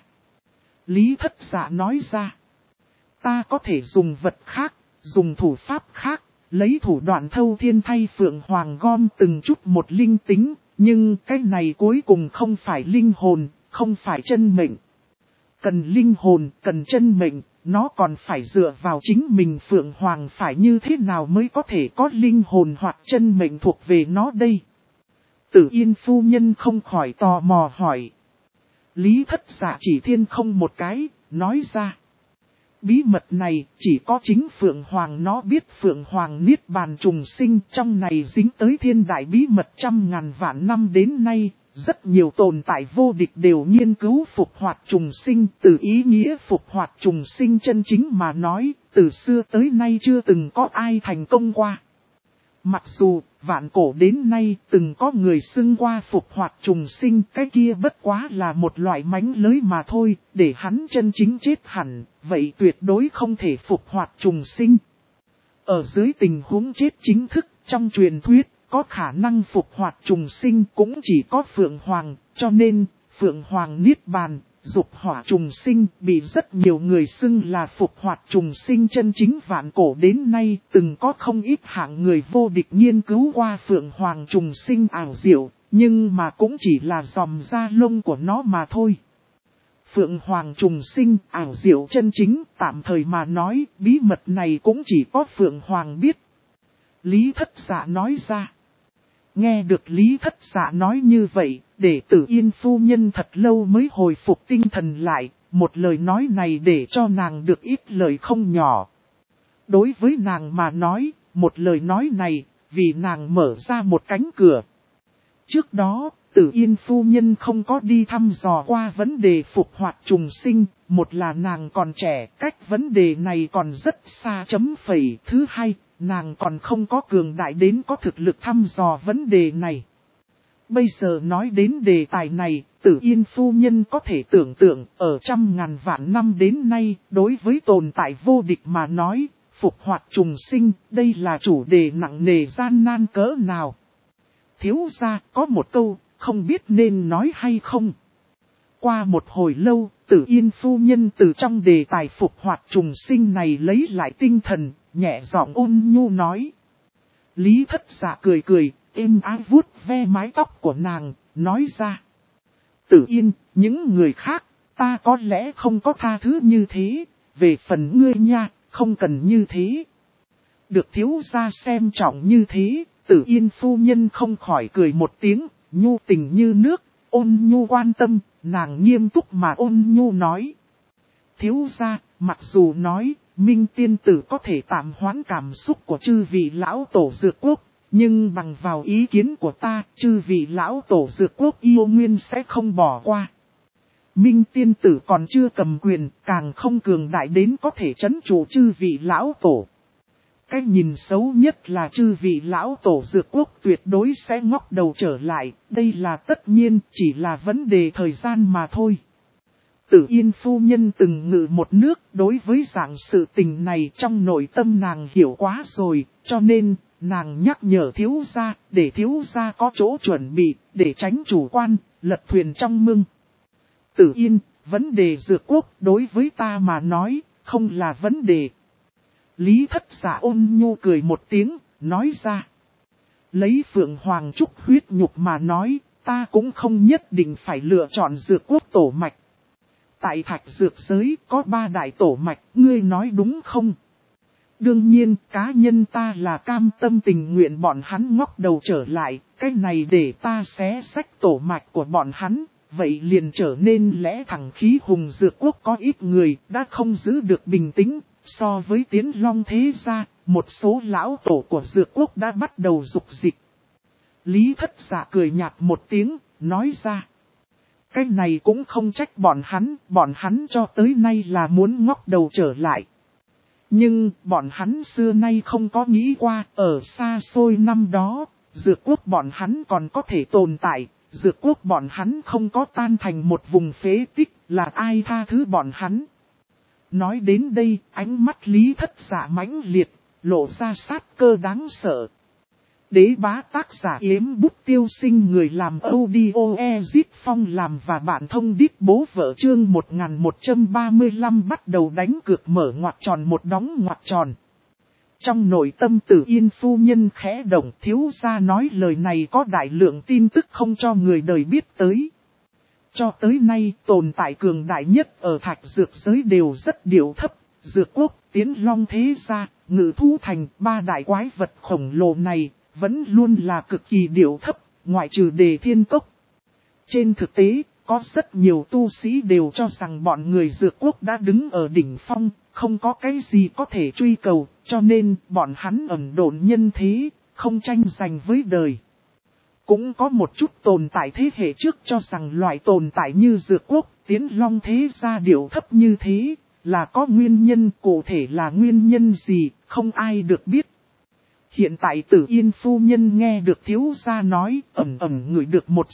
Lý Thất Dạ nói ra. Ta có thể dùng vật khác, dùng thủ pháp khác, lấy thủ đoạn thâu thiên thay Phượng Hoàng gom từng chút một linh tính, nhưng cái này cuối cùng không phải linh hồn, không phải chân mệnh. Cần linh hồn, cần chân mệnh, nó còn phải dựa vào chính mình Phượng Hoàng phải như thế nào mới có thể có linh hồn hoặc chân mệnh thuộc về nó đây. Tử Yên phu nhân không khỏi tò mò hỏi. Lý Thất Dạ chỉ thiên không một cái, nói ra. Bí mật này chỉ có chính Phượng Hoàng nó biết. Phượng Hoàng niết bàn trùng sinh trong này dính tới thiên đại bí mật trăm ngàn vạn năm đến nay. Rất nhiều tồn tại vô địch đều nghiên cứu phục hoạt trùng sinh, từ ý nghĩa phục hoạt trùng sinh chân chính mà nói, từ xưa tới nay chưa từng có ai thành công qua. Mặc dù, vạn cổ đến nay từng có người xưng qua phục hoạt trùng sinh, cái kia bất quá là một loại mánh lới mà thôi, để hắn chân chính chết hẳn, vậy tuyệt đối không thể phục hoạt trùng sinh. Ở dưới tình huống chết chính thức, trong truyền thuyết, có khả năng phục hoạt trùng sinh cũng chỉ có Phượng Hoàng, cho nên, Phượng Hoàng niết bàn, dục hỏa trùng sinh bị rất nhiều người xưng là phục hoạt trùng sinh chân chính, vạn cổ đến nay từng có không ít hạng người vô địch nghiên cứu qua phượng hoàng trùng sinh ảo diệu, nhưng mà cũng chỉ là dòm da lông của nó mà thôi. Phượng hoàng trùng sinh ảo diệu chân chính, tạm thời mà nói, bí mật này cũng chỉ có Phượng hoàng biết. Lý Thất Dạ nói ra. Nghe được Lý Thất Dạ nói như vậy, để Tử Yên phu nhân thật lâu mới hồi phục tinh thần lại, một lời nói này để cho nàng được ít lời không nhỏ. Đối với nàng mà nói, một lời nói này, vì nàng mở ra một cánh cửa. Trước đó, Tử Yên phu nhân không có đi thăm dò qua vấn đề phục hoạt trùng sinh, một là nàng còn trẻ, cách vấn đề này còn rất xa chấm phẩy. Thứ hai, nàng còn không có cường đại đến có thực lực thăm dò vấn đề này. Bây giờ nói đến đề tài này, Tử Yên phu nhân có thể tưởng tượng, ở trăm ngàn vạn năm đến nay, đối với tồn tại vô địch mà nói, phục hoạt trùng sinh, đây là chủ đề nặng nề gian nan cỡ nào. Thiếu gia có một câu, không biết nên nói hay không. Qua một hồi lâu, Tử Yên phu nhân từ trong đề tài phục hoạt trùng sinh này lấy lại tinh thần, nhẹ giọng ôn nhu nói. Lý Thất Dạ cười cười, êm ái vuốt ve mái tóc của nàng, nói ra. Tử Yên, những người khác, ta có lẽ không có tha thứ như thế, về phần ngươi nha, không cần như thế. Được thiếu gia xem trọng như thế, Tử Yên phu nhân không khỏi cười một tiếng, nhu tình như nước, ôn nhu quan tâm, nàng nghiêm túc mà ôn nhu nói. Thiếu gia, mặc dù nói, Minh tiên tử có thể tạm hoãn cảm xúc của chư vị lão tổ dược quốc, nhưng bằng vào ý kiến của ta, chư vị lão tổ dược quốc yêu nguyên sẽ không bỏ qua. Minh tiên tử còn chưa cầm quyền, càng không cường đại đến có thể trấn trụ chư vị lão tổ. Cái nhìn xấu nhất là chư vị lão tổ dược quốc tuyệt đối sẽ ngóc đầu trở lại, đây là tất nhiên, chỉ là vấn đề thời gian mà thôi. Tử Yên phu nhân từng ngự một nước, đối với dạng sự tình này trong nội tâm nàng hiểu quá rồi, cho nên, nàng nhắc nhở thiếu gia, để thiếu gia có chỗ chuẩn bị, để tránh chủ quan, lật thuyền trong mưng. Tử Yên, vấn đề dược quốc đối với ta mà nói, không là vấn đề. Lý Thất Dạ ôn nhu cười một tiếng, nói ra. Lấy Phượng Hoàng Trúc huyết nhục mà nói, ta cũng không nhất định phải lựa chọn dược quốc tổ mạch. Tại thạch dược giới có 3 đại tổ mạch, ngươi nói đúng không? Đương nhiên, cá nhân ta là cam tâm tình nguyện bọn hắn ngóc đầu trở lại, cái này để ta xé sách tổ mạch của bọn hắn, vậy liền trở nên lẽ thẳng khí hùng dược quốc có ít người đã không giữ được bình tĩnh, so với Tiến Long thế gia, một số lão tổ của dược quốc đã bắt đầu dục dịch. Lý Thất Dạ cười nhạt một tiếng, nói ra. Cái này cũng không trách bọn hắn cho tới nay là muốn ngóc đầu trở lại. Nhưng bọn hắn xưa nay không có nghĩ qua, ở xa xôi năm đó, dược quốc bọn hắn còn có thể tồn tại, dược quốc bọn hắn không có tan thành một vùng phế tích, là ai tha thứ bọn hắn. Nói đến đây, ánh mắt Lý Thất Dạ mãnh liệt, lộ ra sát cơ đáng sợ. Đế bá tác giả Yếm Bút Tiêu Sinh, người làm audio Ezit Phong làm và bạn thông đít bố vợ chương 1135 bắt đầu đánh cược mở ngoặc tròn một đóng ngoặc tròn. Trong nội tâm Tử Yên phu nhân khẽ động, thiếu gia nói lời này có đại lượng tin tức không cho người đời biết tới. Cho tới nay tồn tại cường đại nhất ở thạch dược giới đều rất điệu thấp, dược quốc, Tiến Long thế gia, Ngự Thú Thành, 3 đại quái vật khổng lồ này vẫn luôn là cực kỳ điệu thấp, ngoại trừ Đề Thiên Cốc. Trên thực tế, có rất nhiều tu sĩ đều cho rằng bọn người dược quốc đã đứng ở đỉnh phong, không có cái gì có thể truy cầu, cho nên bọn hắn ẩn độn nhân thế, không tranh giành với đời. Cũng có một chút tồn tại thế hệ trước cho rằng loại tồn tại như dược quốc, Tiến Long thế gia điệu thấp như thế, là có nguyên nhân, cụ thể là nguyên nhân gì, không ai được biết. Hiện tại Tử Yên phu nhân nghe được thiếu gia nói, ẩn ngửi được một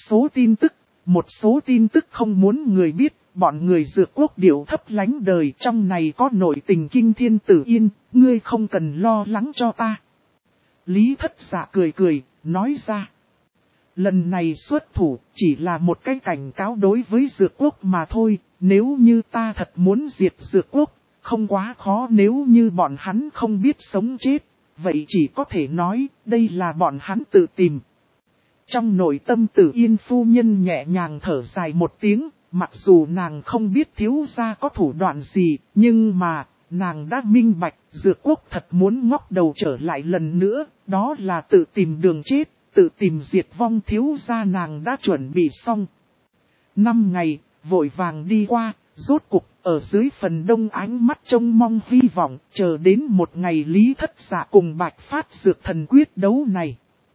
số tin tức không muốn người biết, bọn người dược quốc điệu thấp lánh đời, trong này có nội tình kinh thiên. Tử Yên, ngươi không cần lo lắng cho ta. Lý Thất Dạ cười cười, nói ra. lần này xuất thủ chỉ là một cái cảnh cáo đối với Dược Quốc mà thôi, nếu như ta thật muốn diệt Dược Quốc, không quá khó nếu như bọn hắn không biết sống chết, vậy chỉ có thể nói đây là bọn hắn tự tìm. Trong nội tâm Tử Yên phu nhân nhẹ nhàng thở dài một tiếng, mặc dù nàng không biết thiếu gia có thủ đoạn gì, nhưng mà nàng đã minh bạch Dược Quốc thật muốn ngóc đầu trở lại lần nữa, đó là tự tìm đường chết, tự tìm diệt vong. Thiếu gia nàng đã chuẩn bị xong. 5 ngày, vội vàng đi qua, rốt cục, ở dưới phần đông ánh mắt trông mong hy vọng, chờ đến một ngày Lý Thất Dạ cùng Bạch Phát Dược Thần quyết đấu này.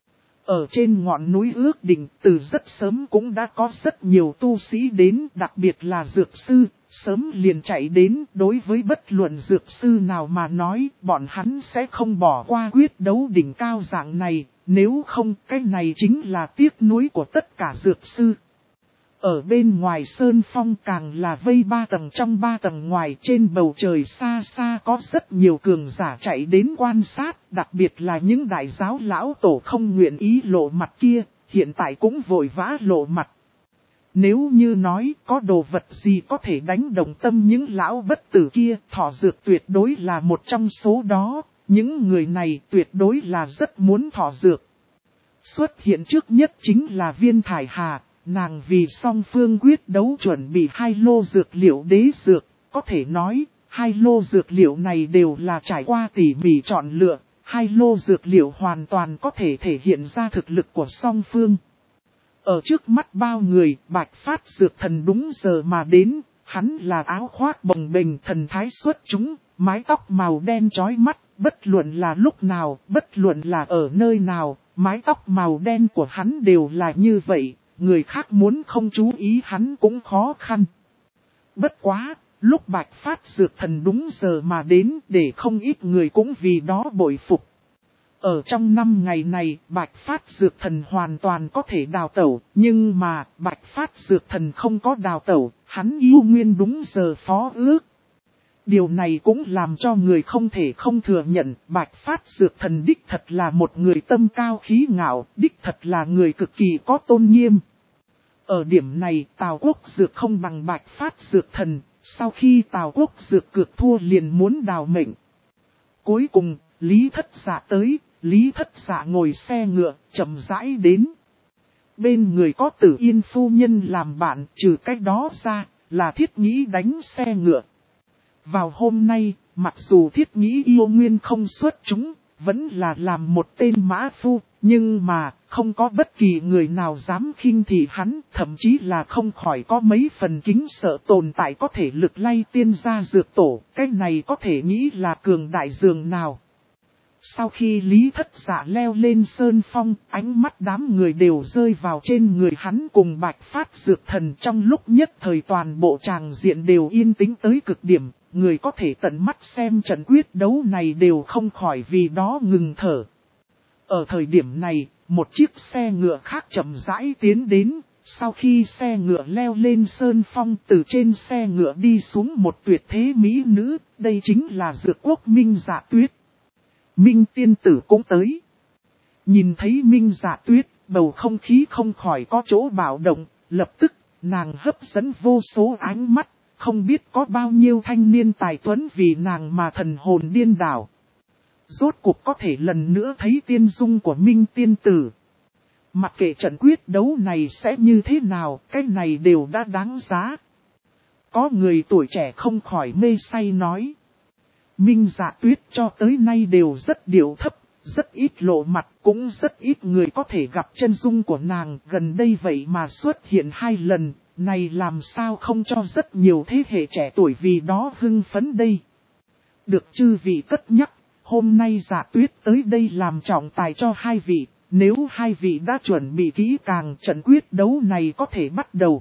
Ở trên ngọn núi ước định, từ rất sớm cũng đã có rất nhiều tu sĩ đến, đặc biệt là dược sư, sớm liền chạy đến. Đối với bất luận dược sư nào mà nói, bọn hắn sẽ không bỏ qua quyết đấu đỉnh cao dạng này, nếu không cái này chính là tiếc nuối của tất cả dược sư. Ở bên ngoài sơn phong càng là vây 3 tầng trong 3 tầng ngoài, trên bầu trời xa xa có rất nhiều cường giả chạy đến quan sát, đặc biệt là những đại giáo lão tổ không nguyện ý lộ mặt kia, hiện tại cũng vội vã lộ mặt. Nếu như nói có đồ vật gì có thể đánh động tâm những lão bất tử kia, thỏ dược tuyệt đối là một trong số đó, những người này tuyệt đối là rất muốn thỏ dược. Xuất hiện trước nhất chính là Viên Thải Hà. Nàng vì song phương quyết đấu chuẩn bị 2 lô dược liệu đế dược, có thể nói, 2 lô dược liệu này đều là trải qua tỉ mỉ chọn lựa, 2 lô dược liệu hoàn toàn có thể thể hiện ra thực lực của song phương. Ở trước mắt bao người, Bạch Phát Dược Thần đúng giờ mà đến, hắn là áo khoác bồng bềnh thần thái xuất chúng, mái tóc màu đen chói mắt, bất luận là lúc nào, bất luận là ở nơi nào, mái tóc màu đen của hắn đều là như vậy. Người khác muốn không chú ý hắn cũng khó khăn. Bất quá, lúc Bạch Phát Dược Thần đúng giờ mà đến, để không ít người cũng vì đó bội phục. Ở trong 5 ngày này, Bạch Phát Dược Thần hoàn toàn có thể đào tẩu, nhưng mà Bạch Phát Dược Thần không có đào tẩu, hắn yêu nguyên đúng giờ phó ước. Điều này cũng làm cho người không thể không thừa nhận, Bạch Phát Dược Thần đích thật là một người tâm cao khí ngạo, đích thật là người cực kỳ có tôn nghiêm. Ở điểm này, Tào Quốc Dược không bằng Bạch Phát Dược Thần, sau khi Tào Quốc Dược cược thua liền muốn đào mệnh. Cuối cùng, Lý Thất Dạ tới, Lý Thất Dạ ngồi xe ngựa, chậm rãi đến. Bên người có Tử Yên phu nhân làm bạn, trừ cách đó ra, là Thiết Nhĩ đánh xe ngựa. Vào hôm nay, mặc dù Thiết Nhĩ yêu nguyên không xuất chúng, vẫn là làm một tên mã phu, nhưng mà không có bất kỳ người nào dám khinh thị hắn, thậm chí là không khỏi có mấy phần kính sợ tồn tại có thể lực lay tiên gia dược tổ, cái này có thể nghĩ là cường đại dường nào. Sau khi Lý Thất Dạ leo lên sơn phong, ánh mắt đám người đều rơi vào trên người hắn cùng Bạch Phát Dược Thần, trong lúc nhất thời toàn bộ tràng diện đều yên tĩnh tới cực điểm, người có thể tận mắt xem trận quyết đấu này đều không khỏi vì đó ngừng thở. Ở thời điểm này, một chiếc xe ngựa khác chậm rãi tiến đến, sau khi xe ngựa leo lên sơn phong, từ trên xe ngựa đi xuống một tuyệt thế mỹ nữ, đây chính là Dược Quốc Minh Dạ Tuyết. Minh tiên tử cũng tới. Nhìn thấy Minh Dạ Tuyết, bầu không khí không khỏi có chỗ bạo động, lập tức, nàng hấp dẫn vô số ánh mắt, không biết có bao nhiêu thanh niên tài tuấn vì nàng mà thần hồn điên đảo. Rốt cuộc có thể lần nữa thấy tiên dung của Minh tiên tử. Mặc kệ trận quyết đấu này sẽ như thế nào, cái này đều đã đáng giá. Có người tuổi trẻ không khỏi mê say nói. Minh Dạ Tuyết cho tới nay đều rất điệu thấp, rất ít lộ mặt, cũng rất ít người có thể gặp chân dung của nàng. Gần đây vậy mà xuất hiện 2 lần, này làm sao không cho rất nhiều thế hệ trẻ tuổi vì đó hưng phấn đây. Được chư vị cất nhắc, hôm nay Dạ Tuyết tới đây làm trọng tài cho 2 vị, nếu 2 vị đã chuẩn bị kỹ càng, trận quyết đấu này có thể bắt đầu.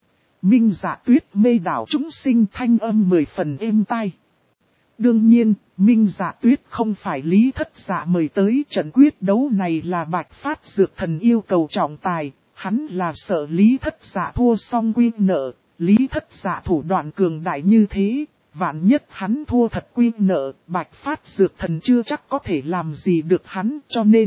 Minh Dạ Tuyết mê đảo chúng sinh, thanh âm 10 phần êm tai. Đương nhiên, Minh Dạ Tuyết không phải Lý Thất Dạ mời tới, trận quyết đấu này là Bạch Phát Dược Thần yêu cầu trọng tài, hắn là sợ Lý Thất Dạ thua xong quy nợ, Lý Thất Dạ thủ đoạn cường đại như thế, vạn nhất hắn thua thật quy nợ, Bạch Phát Dược Thần chưa chắc có thể làm gì được hắn, cho nên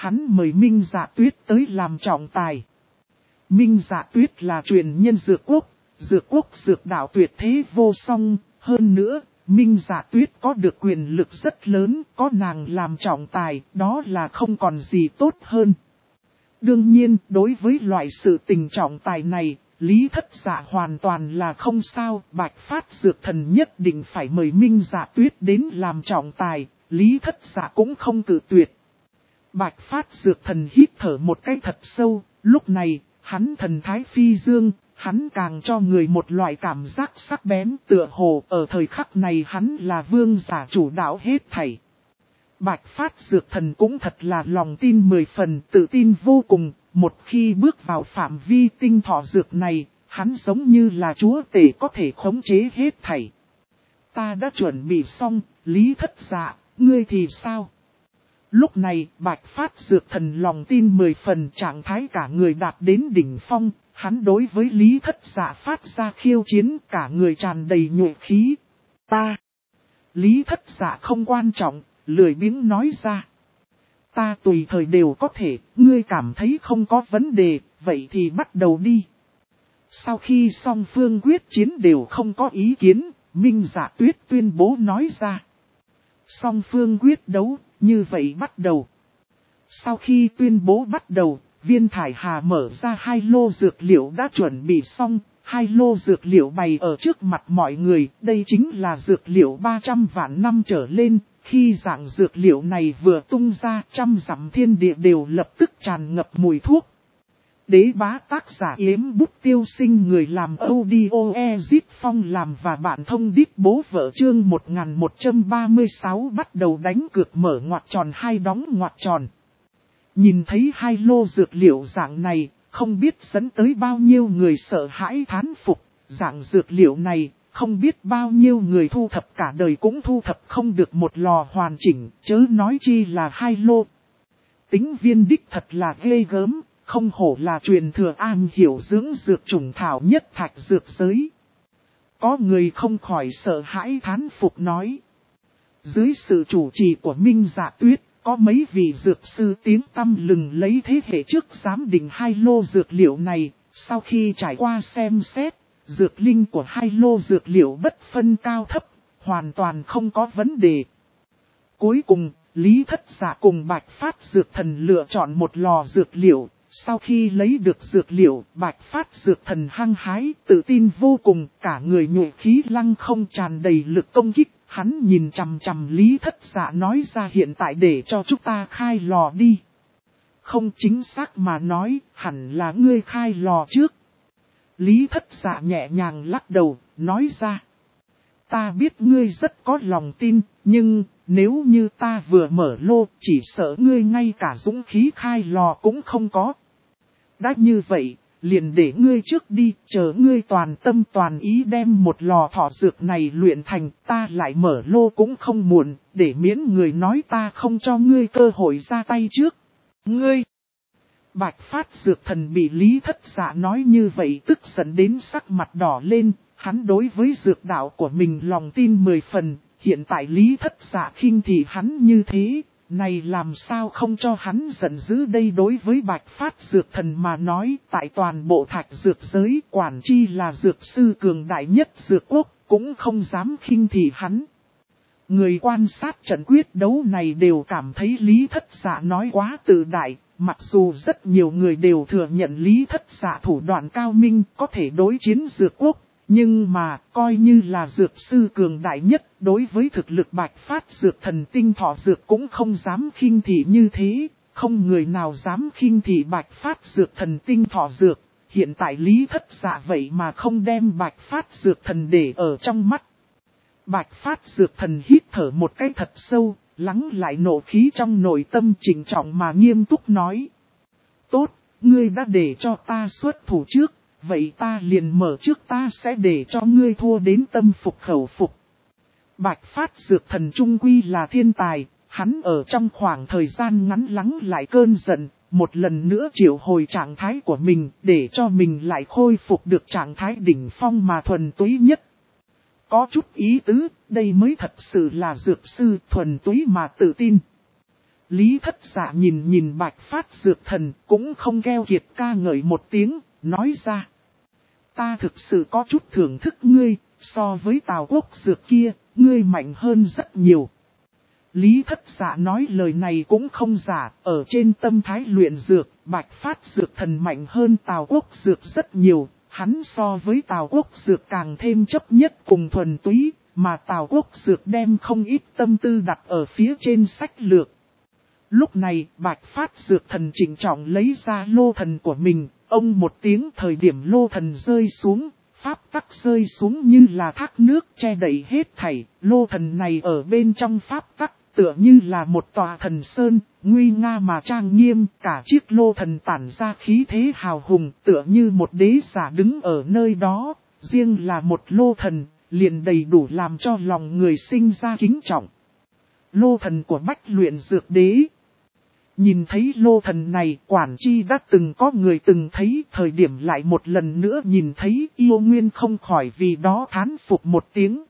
hắn mời Minh Dạ Tuyết tới làm trọng tài. Minh Dạ Tuyết là truyền nhân dược quốc dược đạo tuyệt thế vô song, hơn nữa, Minh Dạ Tuyết có được quyền lực rất lớn, có nàng làm trọng tài, đó là không còn gì tốt hơn. Đương nhiên, đối với loại sự tình trọng tài này, Lý Thất Dạ hoàn toàn là không sao, Bạch Phát Dược Thần nhất định phải mời Minh Dạ Tuyết đến làm trọng tài, Lý Thất Dạ cũng không cự tuyệt. Bạch Phát Dược Thần hít thở một cái thật sâu, lúc này, hắn thần thái phi dương, hắn càng cho người một loại cảm giác sắc bén tựa hồ ở thời khắc này hắn là vương giả chủ đạo hết thảy. Bạch Phát Dược Thần cũng thật là lòng tin 10 phần, tự tin vô cùng, một khi bước vào phạm vi tinh thọ dược này, hắn giống như là chúa tể có thể khống chế hết thảy. Ta đã chuẩn bị xong, Lý Thất Dạ, ngươi thì sao? Lúc này, Bạch Phát Dược Thần lòng tin 10 phần, trạng thái cả người đạt đến đỉnh phong, hắn đối với Lý Thất Dạ phát ra khiêu chiến, cả người tràn đầy nhuệ khí. Ta! Lý Thất Dạ không quan trọng, lười biếng nói ra. Ta tùy thời đều có thể, ngươi cảm thấy không có vấn đề, vậy thì bắt đầu đi. Sau khi song phương quyết chiến đều không có ý kiến, Minh Dạ Tuyết tuyên bố nói ra. Song phương quyết đấu, như vậy bắt đầu. Sau khi tuyên bố bắt đầu, Viên Thải Hà mở ra 2 lô dược liệu đã chuẩn bị xong, 2 lô dược liệu bày ở trước mặt mọi người, đây chính là dược liệu 300 vạn năm trở lên, khi dạng dược liệu này vừa tung ra, trăm dặm thiên địa đều lập tức tràn ngập mùi thuốc. Đế bá tác giả Yếm Bút Tiêu Sinh, người làm audio Ezip Phong làm và bạn thông đít bố vợ chương 1136 bắt đầu đánh cược mở ngoặc tròn 2 đóng ngoặc tròn. Nhìn thấy 2 lô dược liệu dạng này, không biết dẫn tới bao nhiêu người sợ hãi thán phục, dạng dược liệu này, không biết bao nhiêu người thu thập cả đời cũng thu thập không được một lò hoàn chỉnh, chớ nói chi là 2 lô. Tính viên đích thật là ghê gớm. Không hổ là truyền thừa am hiểu dưỡng dược trùng thảo nhất thạch dược giới. Có người không khỏi sợ hãi thán phục nói. Dưới sự chủ trì của Minh Dạ Tuyết, có mấy vị dược sư tiếng tăm lừng lấy thế hệ trước giám định 2 lô dược liệu này. Sau khi trải qua xem xét, dược linh của 2 lô dược liệu bất phân cao thấp, hoàn toàn không có vấn đề. Cuối cùng, Lý Thất Dạ cùng Bạch Phát Dược Thần lựa chọn một lò dược liệu. Sau khi lấy được dược liệu, Bạch Phát Dược Thần hăng hái, tự tin vô cùng, cả người nhuệ khí lăng không tràn đầy lực công kích. Hắn nhìn chằm chằm Lý Thất Dạ nói ra hiện tại để cho chúng ta khai lò đi. Không, chính xác mà nói, hẳn là ngươi khai lò trước. Lý Thất Dạ nhẹ nhàng lắc đầu, nói ra. Ta biết ngươi rất có lòng tin, nhưng nếu như ta vừa mở lô, chỉ sợ ngươi ngay cả dũng khí khai lò cũng không có. Đã như vậy, liền để ngươi trước đi, chờ ngươi toàn tâm toàn ý đem một lò thọ dược này luyện thành, ta lại mở lô cũng không muộn, để miễn người nói ta không cho ngươi cơ hội ra tay trước. Ngươi! Bạch Phát Dược Thần bị Lý Thất Dạ nói như vậy tức giận đến sắc mặt đỏ lên, hắn đối với dược đạo của mình lòng tin 10 phần, hiện tại Lý Thất Dạ khinh thị hắn như thế. Này làm sao không cho hắn giận dữ đây, đối với Bạch Phát Dược Thần mà nói, tại toàn bộ thạch dược giới quản chi là dược sư cường đại nhất dược quốc, cũng không dám khinh thị hắn. Người quan sát trận quyết đấu này đều cảm thấy Lý Thất Dạ nói quá tự đại, mặc dù rất nhiều người đều thừa nhận Lý Thất Dạ thủ đoạn cao minh có thể đối chiến dược quốc. Nhưng mà, coi như là dược sư cường đại nhất, đối với thực lực Bạch Phát Dược Thần tinh thọ dược cũng không dám khinh thị như thế, không người nào dám khinh thị Bạch Phát Dược Thần tinh thọ dược. Hiện tại Lý Thất Dạ vậy mà không đem Bạch Phát Dược Thần để ở trong mắt. Bạch Phát Dược Thần hít thở một cái thật sâu, lắng lại nộ khí trong nội tâm, chỉnh trọng mà nghiêm túc nói. Tốt, ngươi đã để cho ta xuất thủ trước. Vậy ta liền mở trước, ta sẽ để cho ngươi thua đến tâm phục khẩu phục. Bạch Phát Dược Thần trung quy là thiên tài, hắn ở trong khoảng thời gian ngắn lắng lại cơn giận, một lần nữa triệu hồi trạng thái của mình để cho mình lại khôi phục được trạng thái đỉnh phong mà thuần túy nhất. Có chút ý tứ, đây mới thật sự là dược sư thuần túy mà tự tin. Lý Thất Dạ nhìn nhìn Bạch Phát Dược Thần cũng không keo kiệt ca ngợi một tiếng, nói ra. Ta thực sự có chút thưởng thức ngươi, so với Tào Quốc Dược kia, ngươi mạnh hơn rất nhiều. Lý Thất Dạ nói lời này cũng không giả, ở trên tâm thái luyện dược, Bạch Phát Dược Thần mạnh hơn Tào Quốc Dược rất nhiều, hắn so với Tào Quốc Dược càng thêm chấp nhất cùng thuần túy, mà Tào Quốc Dược đem không ít tâm tư đặt ở phía trên sách lược. Lúc này, Bạch Phát Dược Thần trịnh trọng lấy ra lô thần của mình, ông một tiếng thời điểm lô thần rơi xuống, pháp tắc rơi xuống như là thác nước che đậy hết thảy, lô thần này ở bên trong pháp tắc, tựa như là một tòa thần sơn, nguy nga mà trang nghiêm, cả chiếc lô thần tản ra khí thế hào hùng, tựa như một đế giả đứng ở nơi đó, riêng là một lô thần, liền đầy đủ làm cho lòng người sinh ra kính trọng. Lô thần của Bách Luyện Dược Đế. Nhìn thấy lô thần này, Quản Chi đã từng có người từng thấy, thời điểm lại một lần nữa nhìn thấy, Yêu Nguyên không khỏi vì đó thán phục một tiếng.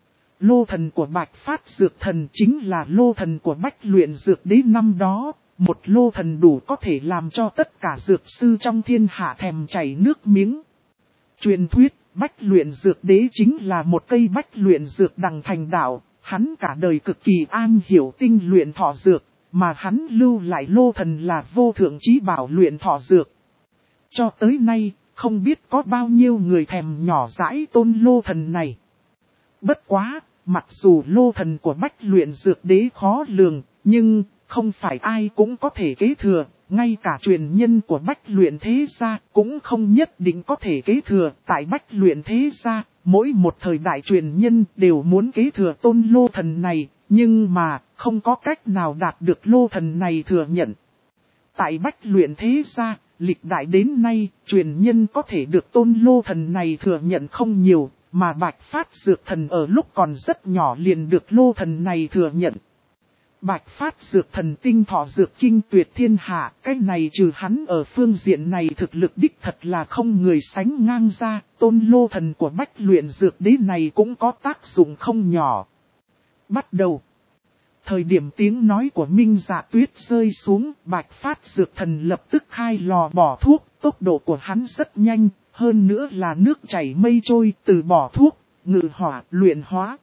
Lô thần của Bạch Phát Dược Thần chính là lô thần của Bách Luyện Dược Đế năm đó, một lô thần đủ có thể làm cho tất cả dược sư trong thiên hạ thèm chảy nước miếng. Truyền thuyết, Bách Luyện Dược Đế chính là một cây bách luyện dược đằng thành đạo, hắn cả đời cực kỳ an hiểu tinh luyện thọ dược, mà hắn lưu lại lô thần là vô thượng chí bảo luyện thọ dược. Cho tới nay, không biết có bao nhiêu người thèm nhỏ dãi tôn lô thần này. Bất quá, mặc dù lô thần của Bách Luyện Dược Đế khó lường, nhưng không phải ai cũng có thể kế thừa, ngay cả truyền nhân của Bách Luyện Thế Gia cũng không nhất định có thể kế thừa. Tại Bách Luyện Thế Gia, mỗi một thời đại truyền nhân đều muốn kế thừa tôn lô thần này, nhưng mà không có cách nào đạt được lô thần này thừa nhận. Tại Bách Luyện Thế Gia, lịch đại đến nay, truyền nhân có thể được tôn lô thần này thừa nhận không nhiều, mà Bạch Phát Dược Thần ở lúc còn rất nhỏ liền được lô thần này thừa nhận. Bạch Phát Dược Thần tinh thọ dược kinh tuyệt thiên hạ, cái này trừ hắn ở phương diện này thực lực đích thật là không người sánh ngang ra, tôn lô thần của Bách Luyện Dược Đế này cũng có tác dụng không nhỏ. Bắt đầu. Thời điểm tiếng nói của Minh Dạ Tuyết rơi xuống, Bạch Phát Dược Thần lập tức khai lò bỏ thuốc, tốc độ của hắn rất nhanh, hơn nữa là nước chảy mây trôi, từ bỏ thuốc, ngự hỏa, luyện hóa.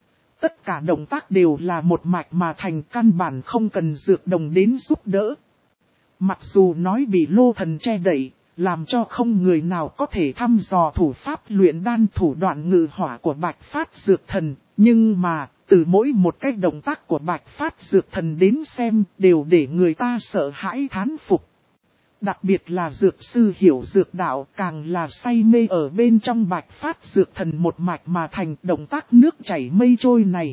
Tất cả động tác đều là một mạch mà thành, căn bản không cần dược đồng đến giúp đỡ. Mặc dù nói bị lô thần che đậy, làm cho không người nào có thể thăm dò thủ pháp luyện đan thủ đoạn ngự hỏa của Bạch Phát Dược Thần, nhưng mà, từ mỗi một cái động tác của Bạch Phát Dược Thần đến xem đều để người ta sợ hãi thán phục. Đặc biệt là dược sư hiểu dược đạo càng là say mê ở bên trong Bạch Phát Dược Thần một mạch mà thành động tác nước chảy mây trôi này.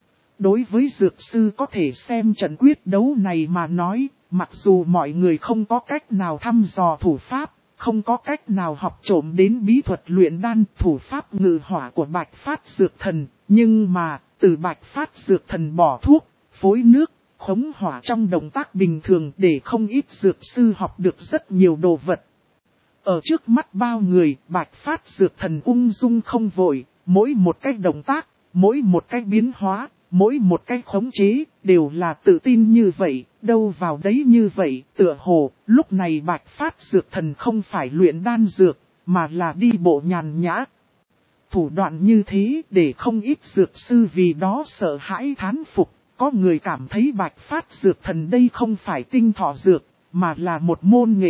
Đối với dược sư có thể xem trận quyết đấu này mà nói, mặc dù mọi người không có cách nào thăm dò thủ pháp, không có cách nào học trộm đến bí thuật luyện đan thủ pháp ngự hỏa của Bạch Phát Dược Thần, nhưng mà, từ Bạch Phát Dược Thần bỏ thuốc, phối nước, khống hỏa trong động tác bình thường để không ít dược sư học được rất nhiều đồ vật. Ở trước mắt bao người, Bạch Phát Dược Thần ung dung không vội, mỗi một cách động tác, mỗi một cách biến hóa, mỗi một cách khống chế, đều là tự tin như vậy, đâu vào đấy như vậy, tựa hồ, lúc này Bạch Phát Dược Thần không phải luyện đan dược, mà là đi bộ nhàn nhã. Thủ đoạn như thế để không ít dược sư vì đó sợ hãi thán phục. Có người cảm thấy Bạch Phát Dược Thần đây không phải tinh thọ dược, mà là một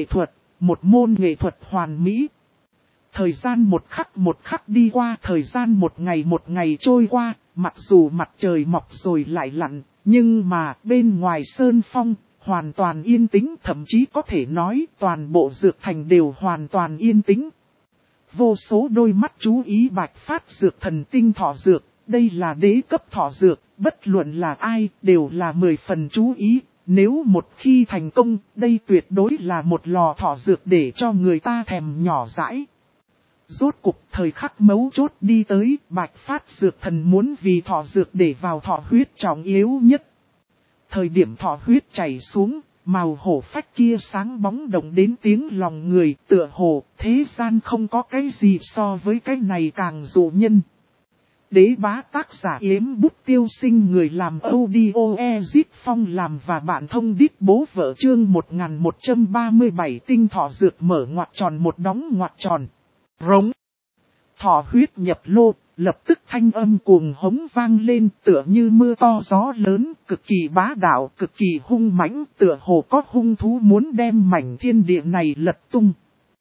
môn nghệ thuật hoàn mỹ. Thời gian một khắc đi qua, thời gian một ngày trôi qua, mặc dù mặt trời mọc rồi lại lặn, nhưng mà bên ngoài sơn phong, hoàn toàn yên tĩnh, thậm chí có thể nói toàn bộ dược thành đều hoàn toàn yên tĩnh. Vô số đôi mắt chú ý Bạch Phát Dược Thần tinh thọ dược. Đây là đế cấp thọ dược, bất luận là ai, đều là 10 phần chú ý. Nếu một khi thành công, đây tuyệt đối là một lò thọ dược để cho người ta thèm nhỏ dãi. Rốt cục thời khắc mấu chốt đi tới, Bạch Phát Dược Thần muốn vì thọ dược để vào thọ huyết trọng yếu nhất. Thời điểm thọ huyết chảy xuống, màu hổ phách kia sáng bóng động đến tiếng lòng người, tựa hồ, thế gian không có cái gì so với cái này càng dụ nhân. Đế bá tác giả Yếm Bút Tiêu Sinh, người làm audio Ezit Phong làm và bạn thông đít bố vợ. Chương 1137 tinh thọ dược mở ngoặc tròn một đóng ngoặc tròn. Rống. Thọ huyết nhập lô, lập tức thanh âm cuồng hống vang lên tựa như mưa to gió lớn, cực kỳ bá đạo, cực kỳ hung mãnh, tựa hồ có hung thú muốn đem mảnh thiên địa này lật tung.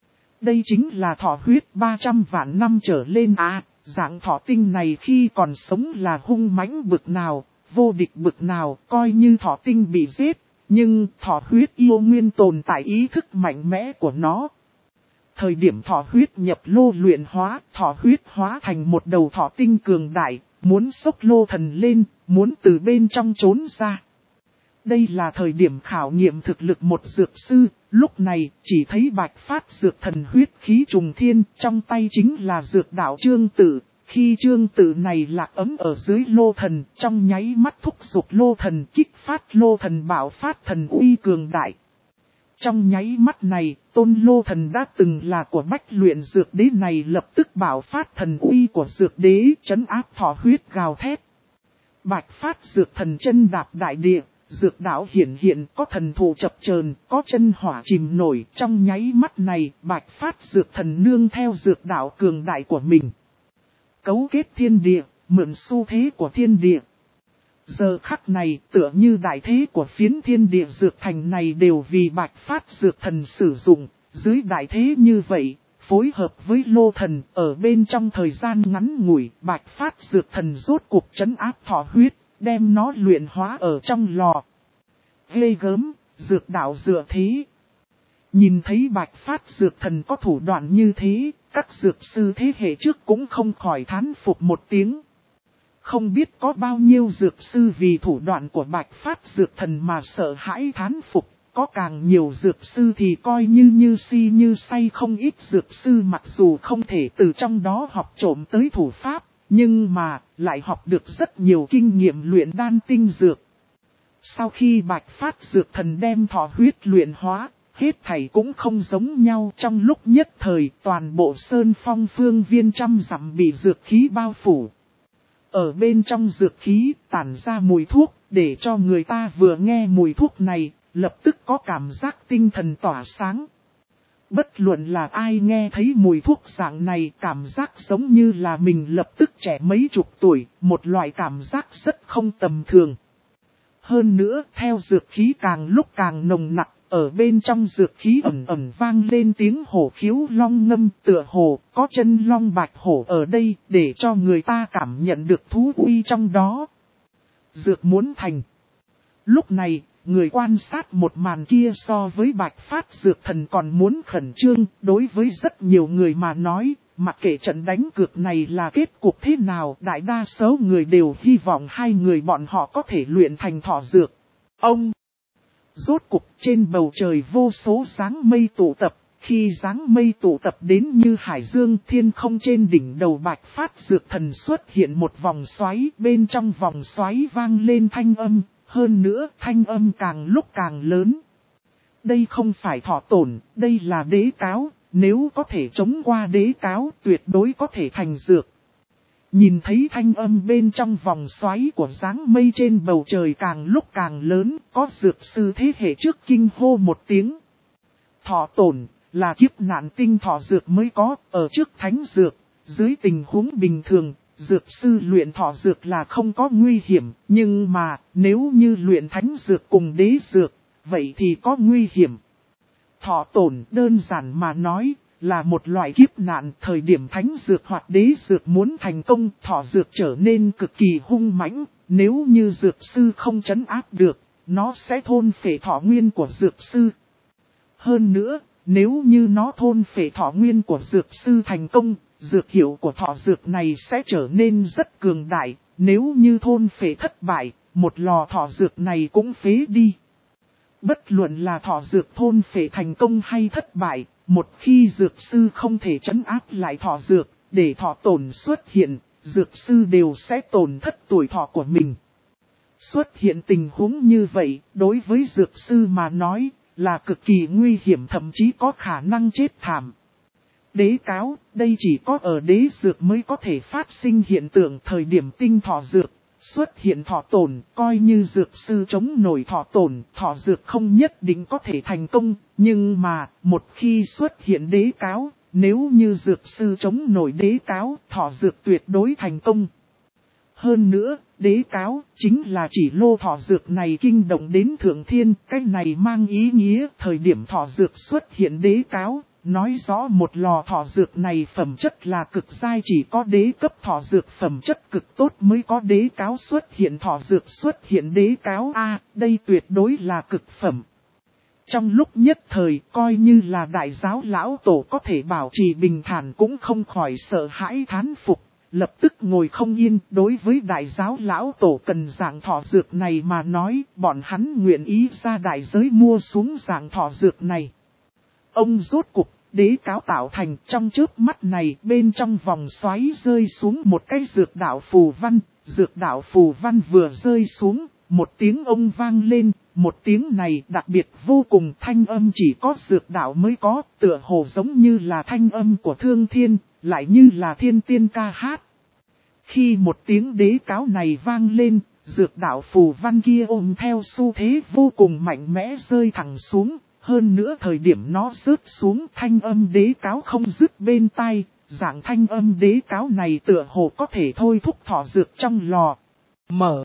Đây chính là thọ huyết 300 vạn năm trở lên dạng thọ tinh này khi còn sống là hung mãnh bực nào, vô địch bực nào, coi như thọ tinh bị giết, nhưng thọ huyết yêu nguyên tồn tại ý thức mạnh mẽ của nó. Thời điểm thọ huyết nhập lô luyện hóa, thọ huyết hóa thành một đầu thọ tinh cường đại, muốn xốc lô thần lên, muốn từ bên trong trốn ra. Đây là thời điểm khảo nghiệm thực lực một dược sư, lúc này chỉ thấy bạch phát dược thần huyết khí trùng thiên, trong tay chính là dược đạo trương tử. Khi trương tử này lạc ấm ở dưới lô thần, trong nháy mắt thúc giục lô thần, kích phát lô thần bạo phát thần uy cường đại. Trong nháy mắt này, tôn lô thần đã từng là của bách luyện dược đế này lập tức bạo phát thần uy của dược đế, trấn áp thọ huyết gào thét. Bạch phát dược thần chân đạp đại địa, dược đạo hiển hiện, có thần thụ chập chờn, có chân hỏa chìm nổi. Trong nháy mắt này, bạch phát dược thần nương theo dược đạo cường đại của mình. Cấu kết thiên địa, mượn xu thế của thiên địa. Giờ khắc này tựa như đại thế của phiến thiên địa dược thành này đều vì bạch phát dược thần sử dụng. Dưới đại thế như vậy, phối hợp với lô thần ở bên trong thời gian ngắn ngủi, bạch phát dược thần rốt cuộc trấn áp thọ huyết, đem nó luyện hóa ở trong lò. Ghê gớm, dược đạo dựa thế. Nhìn thấy bạch phát dược thần có thủ đoạn như thế, các dược sư thế hệ trước cũng không khỏi thán phục một tiếng. Không biết có bao nhiêu dược sư vì thủ đoạn của bạch phát dược thần mà sợ hãi thán phục, có càng nhiều dược sư thì coi như si như say. Không ít dược sư mặc dù không thể từ trong đó học trộm tới thủ pháp, nhưng mà lại học được rất nhiều kinh nghiệm luyện đan tinh dược. Sau khi bạch phát dược thần đem thọ huyết luyện hóa, hết thảy cũng không giống nhau. Trong lúc nhất thời toàn bộ sơn phong phương viên trăm dặm bị dược khí bao phủ. Ở bên trong dược khí tản ra mùi thuốc, để cho người ta vừa nghe mùi thuốc này, lập tức có cảm giác tinh thần tỏa sáng. Bất luận là ai nghe thấy mùi thuốc dạng này, cảm giác giống như là mình lập tức trẻ mấy chục tuổi, một loại cảm giác rất không tầm thường. Hơn nữa, theo dược khí càng lúc càng nồng nặc, ở bên trong dược khí ẩn ẩn vang lên tiếng hổ khiếu long ngâm, tựa hồ có chân long bạch hổ ở đây, để cho người ta cảm nhận được thú uy trong đó. Dược muốn thành. Lúc này, người quan sát một màn kia so với bạch phát dược thần còn muốn khẩn trương. Đối với rất nhiều người mà nói, mặc kệ trận đánh cược này là kết cục thế nào, đại đa số người đều hy vọng hai người bọn họ có thể luyện thành thọ dược. Rốt cục trên bầu trời vô số dáng mây tụ tập, khi dáng mây tụ tập đến như hải dương, thiên không trên đỉnh đầu bạch phát dược thần xuất hiện một vòng xoáy, bên trong vòng xoáy vang lên thanh âm, hơn nữa thanh âm càng lúc càng lớn. Đây không phải thọ tổn, đây là đế cáo, nếu có thể chống qua đế cáo tuyệt đối có thể thành dược. Nhìn thấy thanh âm bên trong vòng xoáy của dáng mây trên bầu trời càng lúc càng lớn, có dược sư thế hệ trước kinh hô một tiếng. Thọ tổn là kiếp nạn tinh thọ dược mới có, ở trước thánh dược, dưới tình huống bình thường, dược sư luyện thọ dược là không có nguy hiểm, nhưng mà nếu như luyện thánh dược cùng đế dược, vậy thì có nguy hiểm. Thọ tổn đơn giản mà nói, là một loại kiếp nạn. Thời điểm thánh dược hoặc đế dược muốn thành công, thọ dược trở nên cực kỳ hung mãnh. Nếu như dược sư không trấn áp được, nó sẽ thôn phệ thọ nguyên của dược sư. Hơn nữa, nếu như nó thôn phệ thọ nguyên của dược sư thành công, dược hiệu của thọ dược này sẽ trở nên rất cường đại. Nếu như thôn phệ thất bại, một lò thọ dược này cũng phế đi. Bất luận là thọ dược thôn phệ thành công hay thất bại, một khi dược sư không thể trấn áp lại thọ dược, để thọ tổn xuất hiện, dược sư đều sẽ tổn thất tuổi thọ của mình. Xuất hiện tình huống như vậy, đối với dược sư mà nói, là cực kỳ nguy hiểm, thậm chí có khả năng chết thảm. Đế cáo, đây chỉ có ở đế dược mới có thể phát sinh hiện tượng thời điểm tinh thọ dược. Xuất hiện thọ tổn, coi như dược sư chống nổi thọ tổn, thọ dược không nhất định có thể thành công, nhưng mà, một khi xuất hiện đế cáo, nếu như dược sư chống nổi đế cáo, thọ dược tuyệt đối thành công. Hơn nữa, đế cáo, chính là chỉ lô thọ dược này kinh động đến thượng thiên, cái này mang ý nghĩa thời điểm thọ dược xuất hiện đế cáo. Nói rõ một lò thọ dược này phẩm chất là cực giai, chỉ có đế cấp thọ dược phẩm chất cực tốt mới có đế cáo xuất hiện, thọ dược xuất hiện đế cáo đây tuyệt đối là cực phẩm. Trong lúc nhất thời coi như là đại giáo lão tổ có thể bảo trì bình thản cũng không khỏi sợ hãi thán phục, lập tức ngồi không yên. Đối với đại giáo lão tổ cần dạng thọ dược này mà nói, bọn hắn nguyện ý ra đại giới mua xuống dạng thọ dược này. Ông rốt cục, đế cáo tạo thành, trong chớp mắt này bên trong vòng xoáy rơi xuống một cái dược đạo phù văn. Dược đạo phù văn vừa rơi xuống, một tiếng ông vang lên, một tiếng này đặc biệt vô cùng, thanh âm chỉ có dược đạo mới có, tựa hồ giống như là thanh âm của thương thiên, lại như là thiên tiên ca hát. Khi một tiếng đế cáo này vang lên, dược đạo phù văn kia ôm theo xu thế vô cùng mạnh mẽ rơi thẳng xuống. Hơn nữa thời điểm nó rớt xuống, thanh âm đế cáo không dứt bên tai, dạng thanh âm đế cáo này tựa hồ có thể thôi thúc thọ dược trong lò. Mở.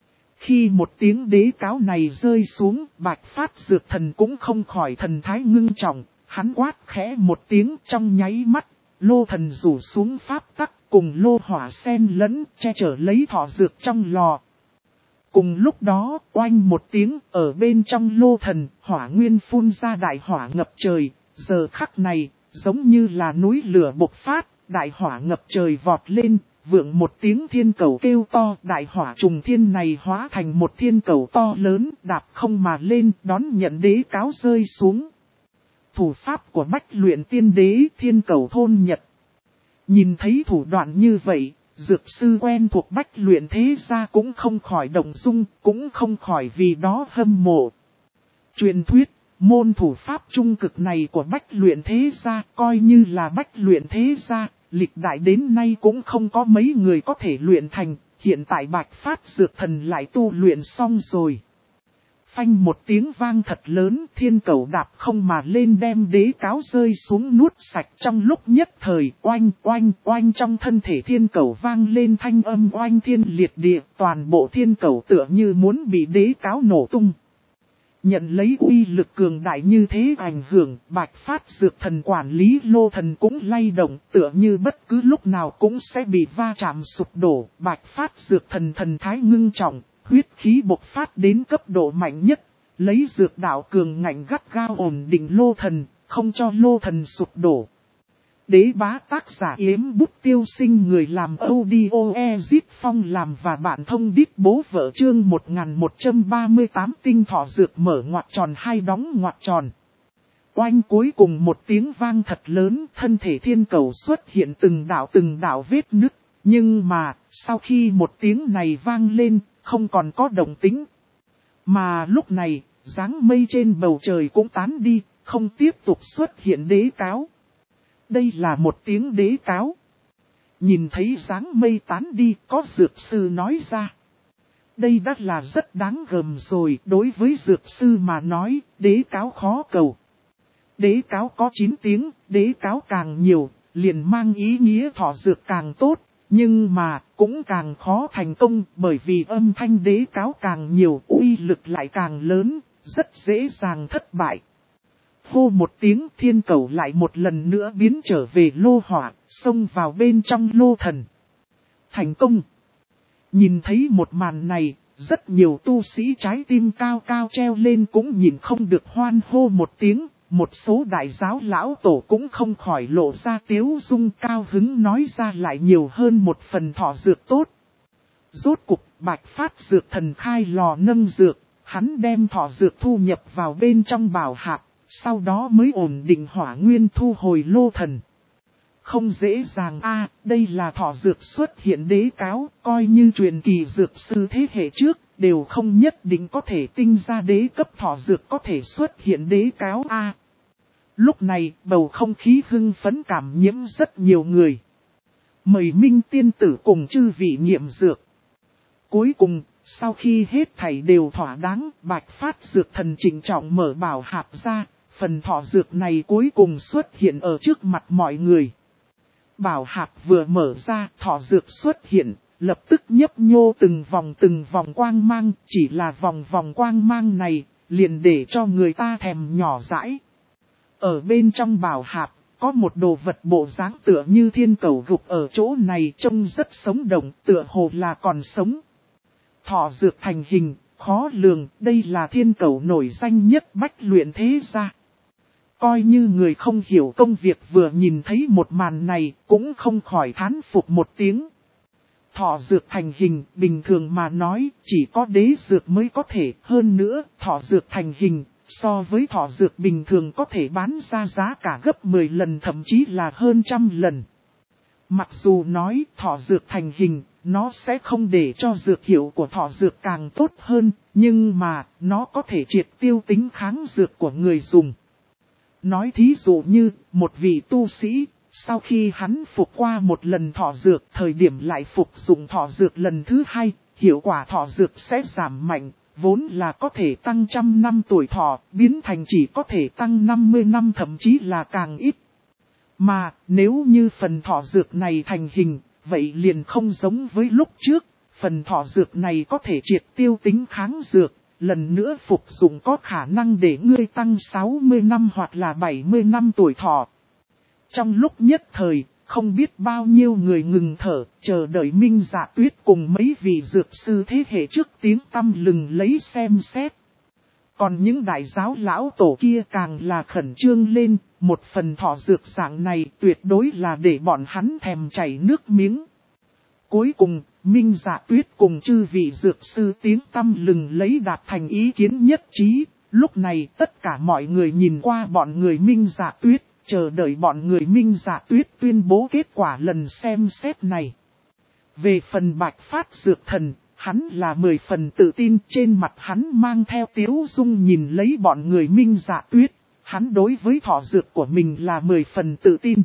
Khi một tiếng đế cáo này rơi xuống, Bạch Phát Dược Thần cũng không khỏi thần thái ngưng trọng, hắn quát khẽ một tiếng, trong nháy mắt, lô thần rủ xuống pháp tắc, cùng lô hỏa xen lẫn, che chở lấy thọ dược trong lò. Cùng lúc đó, oanh một tiếng, ở bên trong lô thần, hỏa nguyên phun ra đại hỏa ngập trời. Giờ khắc này, giống như là núi lửa bộc phát, đại hỏa ngập trời vọt lên, vượng một tiếng thiên cầu kêu to. Đại hỏa trùng thiên này hóa thành một thiên cầu to lớn, đạp không mà lên, đón nhận đế cáo rơi xuống. Thủ pháp của Bách Luyện Tiên Đế, thiên cầu thôn nhật. Nhìn thấy thủ đoạn như vậy, dược sư quen thuộc Bách Luyện thế gia cũng không khỏi động dung, cũng không khỏi vì đó hâm mộ. Truyền thuyết, môn thủ pháp trung cực này của Bách Luyện thế gia, coi như là Bách Luyện thế gia, lịch đại đến nay cũng không có mấy người có thể luyện thành, hiện tại Bạch Phát Dược Thần lại tu luyện xong rồi. Phanh một tiếng vang thật lớn, thiên cầu đạp không mà lên đem đế cáo rơi xuống nuốt sạch. Trong lúc nhất thời oanh oanh oanh, trong thân thể thiên cầu vang lên thanh âm oanh thiên liệt địa, toàn bộ thiên cầu tựa như muốn bị đế cáo nổ tung. Nhận lấy uy lực cường đại như thế ảnh hưởng, Bạch Phát Dược Thần quản lý lô thần cũng lay động, tựa như bất cứ lúc nào cũng sẽ bị va chạm sụp đổ. Bạch Phát Dược Thần thần thái ngưng trọng, huyết khí bộc phát đến cấp độ mạnh nhất, lấy dược đạo cường ngạnh gắt gao ổn định lô thần, không cho lô thần sụp đổ. Đế bá tác giả Yếm Bút Tiêu Sinh, người làm audio Ezip Phong làm và bạn thông đít bố vợ, chương 1138 tinh thọ dược mở ngoặc tròn hai đóng ngoặc tròn. Oanh, cuối cùng một tiếng vang thật lớn, thân thể thiên cầu xuất hiện từng đạo vết nứt, nhưng mà sau khi một tiếng này vang lên, không còn có động tĩnh. Mà lúc này, dáng mây trên bầu trời cũng tán đi, không tiếp tục xuất hiện đế cáo. Đây là một tiếng đế cáo. Nhìn thấy dáng mây tán đi, có dược sư nói ra. Đây đã là rất đáng gờm rồi, đối với dược sư mà nói, đế cáo khó cầu. Đế cáo có 9 tiếng, đế cáo càng nhiều, liền mang ý nghĩa thọ dược càng tốt. Nhưng mà, cũng càng khó thành công, bởi vì âm thanh đế cáo càng nhiều, uy lực lại càng lớn, rất dễ dàng thất bại. Hô một tiếng, thiên cầu lại một lần nữa biến trở về lô hỏa, xông vào bên trong lô thần. Thành công! Nhìn thấy một màn này, rất nhiều tu sĩ trái tim cao cao treo lên cũng nhìn không được hoan hô một tiếng. Một số đại giáo lão tổ cũng không khỏi lộ ra tiếu dung, cao hứng nói ra lại nhiều hơn một phần thọ dược tốt. Rốt cục, Bạch Phát Dược Thần khai lò nâng dược, hắn đem thọ dược thu nhập vào bên trong bảo hạp, sau đó mới ổn định hỏa nguyên thu hồi lô thần. Không dễ dàng đây là thọ dược xuất hiện đế cáo, coi như truyền kỳ dược sư thế hệ trước, đều không nhất định có thể tinh ra đế cấp thọ dược có thể xuất hiện đế cáo Lúc này, bầu không khí hưng phấn cảm nhiễm rất nhiều người. Mời Minh tiên tử cùng chư vị nghiệm dược. Cuối cùng, sau khi hết thảy đều thỏa đáng, Bạch Phát Dược Thần trịnh trọng mở bảo hạp ra, phần thọ dược này cuối cùng xuất hiện ở trước mặt mọi người. Bảo hạp vừa mở ra, thọ dược xuất hiện, lập tức nhấp nhô từng vòng quang mang, chỉ là vòng quang mang này, liền để cho người ta thèm nhỏ dãi. Ở bên trong bảo hạp, có một đồ vật bộ dáng tựa như thiên cầu gục ở chỗ này trông rất sống động, tựa hồ là còn sống. Thọ dược thành hình, khó lường, đây là thiên cầu nổi danh nhất bách luyện thế gia. Coi như người không hiểu công việc vừa nhìn thấy một màn này, cũng không khỏi thán phục một tiếng. Thọ dược thành hình, bình thường mà nói, chỉ có đế dược mới có thể, hơn nữa, thọ dược thành hình, so với thọ dược bình thường có thể bán ra giá cả gấp 10 lần thậm chí là hơn 100 lần. Mặc dù nói thọ dược thành hình, nó sẽ không để cho dược hiệu của thọ dược càng tốt hơn, nhưng mà, nó có thể triệt tiêu tính kháng dược của người dùng. Nói thí dụ như, một vị tu sĩ, sau khi hắn phục qua một lần thọ dược, thời điểm lại phục dụng thọ dược lần thứ hai, hiệu quả thọ dược sẽ giảm mạnh, vốn là có thể tăng 100 năm tuổi thọ, biến thành chỉ có thể tăng 50 năm thậm chí là càng ít. Mà, nếu như phần thọ dược này thành hình, vậy liền không giống với lúc trước, phần thọ dược này có thể triệt tiêu tính kháng dược. Lần nữa phục dụng có khả năng để ngươi tăng 60 năm hoặc là 70 năm tuổi thọ. Trong lúc nhất thời, không biết bao nhiêu người ngừng thở, chờ đợi Minh Dạ Tuyết cùng mấy vị dược sư thế hệ trước tiếng tăm lừng lấy xem xét. Còn những đại giáo lão tổ kia càng là khẩn trương lên, một phần thọ dược dạng này tuyệt đối là để bọn hắn thèm chảy nước miếng. Cuối cùng, Minh Dạ Tuyết cùng chư vị dược sư tiếng tăm lừng lấy đạt thành ý kiến nhất trí. Lúc này tất cả mọi người nhìn qua bọn người Minh Dạ Tuyết, chờ đợi bọn người Minh Dạ Tuyết tuyên bố kết quả lần xem xét này. Về phần Bạch Phát Dược Thần, hắn là 10 phần tự tin, trên mặt hắn mang theo tiếu dung nhìn lấy bọn người Minh Dạ Tuyết. Hắn đối với thọ dược của mình là 10 phần tự tin.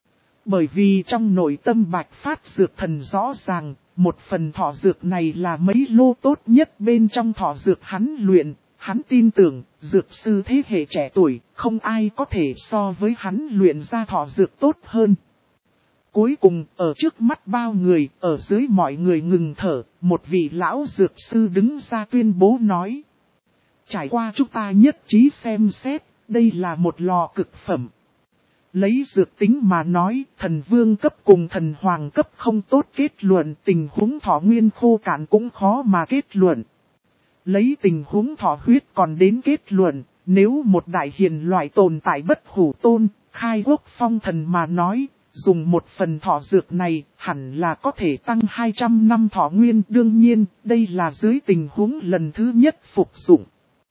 Bởi vì trong nội tâm Bạch Phát Dược Thần rõ ràng, một phần thọ dược này là mấy lô tốt nhất bên trong thọ dược hắn luyện. Hắn tin tưởng, dược sư thế hệ trẻ tuổi, không ai có thể so với hắn luyện ra thọ dược tốt hơn. Cuối cùng, ở trước mắt bao người, ở dưới mọi người ngừng thở, một vị lão dược sư đứng ra tuyên bố nói. Trải qua chúng ta nhất trí xem xét, đây là một lò cực phẩm. Lấy dược tính mà nói, thần vương cấp cùng thần hoàng cấp không tốt kết luận, tình huống thọ nguyên khô cạn cũng khó mà kết luận. Lấy tình huống thọ huyết còn đến kết luận, nếu một đại hiền loại tồn tại bất hủ tôn, khai quốc phong thần mà nói, dùng một phần thọ dược này hẳn là có thể tăng 200 năm thọ nguyên. Đương nhiên, đây là dưới tình huống lần thứ nhất phục dụng.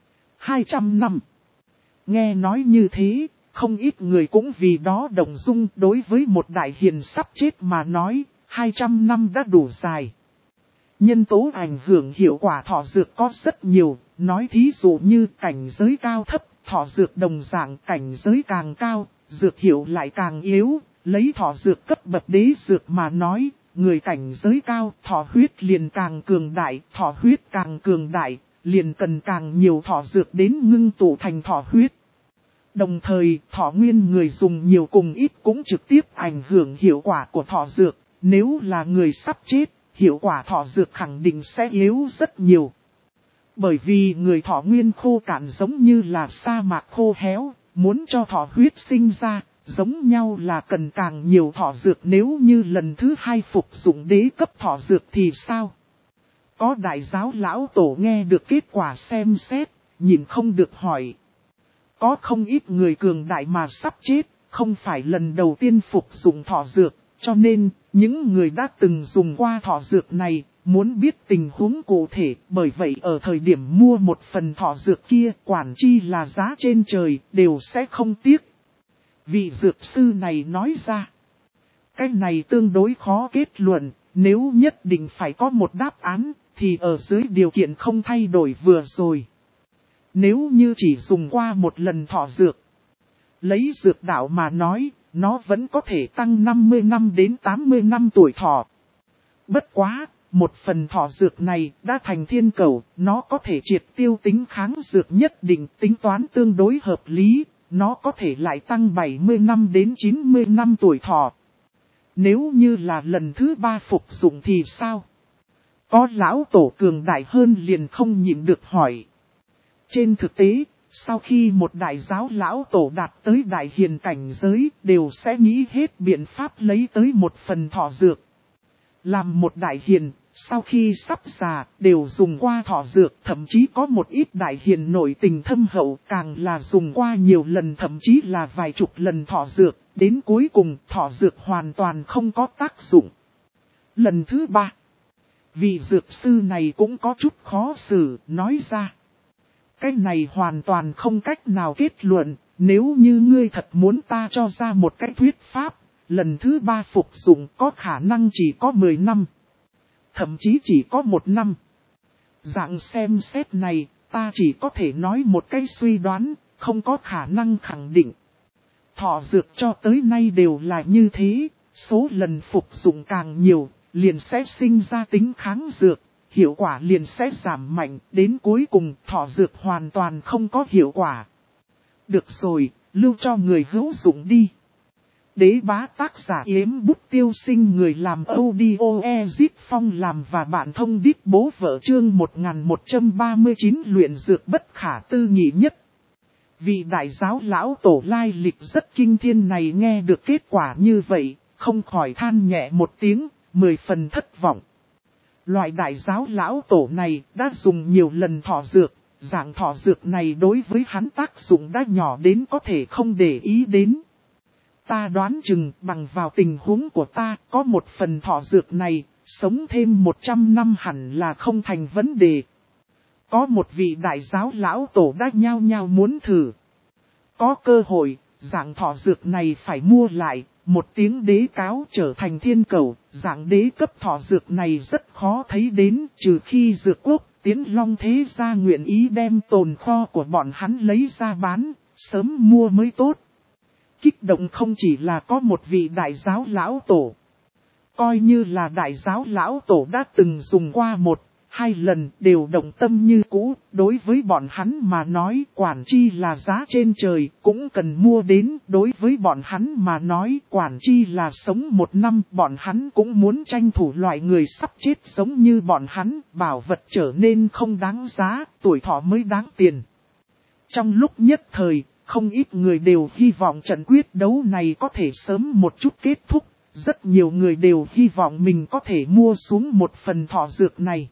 200 năm. Nghe nói như thế, không ít người cũng vì đó động dung. Đối với một đại hiền sắp chết mà nói, 200 năm đã đủ dài. Nhân tố ảnh hưởng hiệu quả thọ dược có rất nhiều, nói thí dụ như cảnh giới cao thấp, thọ dược đồng dạng cảnh giới càng cao, dược hiệu lại càng yếu. Lấy thọ dược cấp bậc đế dược mà nói, người cảnh giới cao, thọ huyết liền càng cường đại, thọ huyết càng cường đại, liền cần càng nhiều thọ dược đến ngưng tụ thành thọ huyết. Đồng thời, thọ nguyên người dùng nhiều cùng ít cũng trực tiếp ảnh hưởng hiệu quả của thọ dược, nếu là người sắp chết, hiệu quả thọ dược khẳng định sẽ yếu rất nhiều. Bởi vì người thọ nguyên khô cạn giống như là sa mạc khô héo, muốn cho thọ huyết sinh ra, giống nhau là cần càng nhiều thọ dược. Nếu như lần thứ hai phục dụng đế cấp thọ dược thì sao? Có đại giáo lão tổ nghe được kết quả xem xét, nhìn không được hỏi. Có không ít người cường đại mà sắp chết, không phải lần đầu tiên phục dụng thọ dược, cho nên, những người đã từng dùng qua thọ dược này, muốn biết tình huống cụ thể, bởi vậy ở thời điểm mua một phần thọ dược kia, quản chi là giá trên trời, đều sẽ không tiếc. Vị dược sư này nói ra, cái này tương đối khó kết luận, nếu nhất định phải có một đáp án, thì ở dưới điều kiện không thay đổi vừa rồi. Nếu như chỉ dùng qua một lần thọ dược, Lấy dược đạo mà nói, nó vẫn có thể tăng 50 năm đến 80 năm tuổi thọ. Bất quá, một phần thọ dược này đã thành thiên cầu, nó có thể triệt tiêu tính kháng dược nhất định, tính toán tương đối hợp lý, nó có thể lại tăng 70 năm đến 90 năm tuổi thọ. Nếu như là lần thứ 3 phục dụng thì sao? Có lão tổ cường đại hơn liền không nhịn được hỏi. Trên thực tế, sau khi một đại giáo lão tổ đạt tới đại hiền cảnh giới, đều sẽ nghĩ hết biện pháp lấy tới một phần thọ dược. Làm một đại hiền, sau khi sắp già, đều dùng qua thọ dược, thậm chí có một ít đại hiền nổi tình thâm hậu, càng là dùng qua nhiều lần, thậm chí là vài chục lần thọ dược, đến cuối cùng thọ dược hoàn toàn không có tác dụng. Lần thứ 3, vị dược sư này cũng có chút khó xử, nói ra. Cái này hoàn toàn không cách nào kết luận, nếu như ngươi thật muốn ta cho ra một cái thuyết pháp, lần thứ 3 phục dụng có khả năng chỉ có 10 năm. Thậm chí chỉ có 1 năm. Dạng xem xét này, ta chỉ có thể nói một cái suy đoán, không có khả năng khẳng định. Thọ dược cho tới nay đều là như thế, số lần phục dụng càng nhiều, liền sẽ sinh ra tính kháng dược, hiệu quả liền sẽ giảm mạnh, đến cuối cùng thọ dược hoàn toàn không có hiệu quả. Được rồi, lưu cho người hữu dụng đi. Đế bá tác giả Yếm Bút Tiêu Sinh, người làm audio Ezip Phong làm và bạn thông đít bố vợ chương 1139 luyện dược bất khả tư nghị nhất. Vị đại giáo lão tổ lai lịch rất kinh thiên này nghe được kết quả như vậy, không khỏi than nhẹ một tiếng, 10 phần thất vọng. Loại đại giáo lão tổ này đã dùng nhiều lần thọ dược, dạng thọ dược này đối với hắn tác dụng đã nhỏ đến có thể không để ý đến. Ta đoán chừng bằng vào tình huống của ta có một phần thọ dược này, sống thêm 100 năm hẳn là không thành vấn đề. Có một vị đại giáo lão tổ đã nhao nhao muốn thử. Có cơ hội, dạng thọ dược này phải mua lại, một tiếng đế cáo trở thành thiên cầu, dạng đế cấp thọ dược này rất khó thấy đến, trừ khi dược quốc, Tiến Long thế gia nguyện ý đem tồn kho của bọn hắn lấy ra bán, sớm mua mới tốt. Kích động không chỉ là có một vị đại giáo lão tổ. Coi như là đại giáo lão tổ đã từng dùng qua 1-2 lần đều động tâm như cũ. Đối với bọn hắn mà nói quản chi là giá trên trời cũng cần mua đến. Đối với bọn hắn mà nói quản chi là sống 1 năm. Bọn hắn cũng muốn tranh thủ loại người sắp chết giống như bọn hắn. Bảo vật trở nên không đáng giá, tuổi thọ mới đáng tiền. Trong lúc nhất thời, không ít người đều hy vọng trận quyết đấu này có thể sớm một chút kết thúc. Rất nhiều người đều hy vọng mình có thể mua xuống một phần thọ dược này.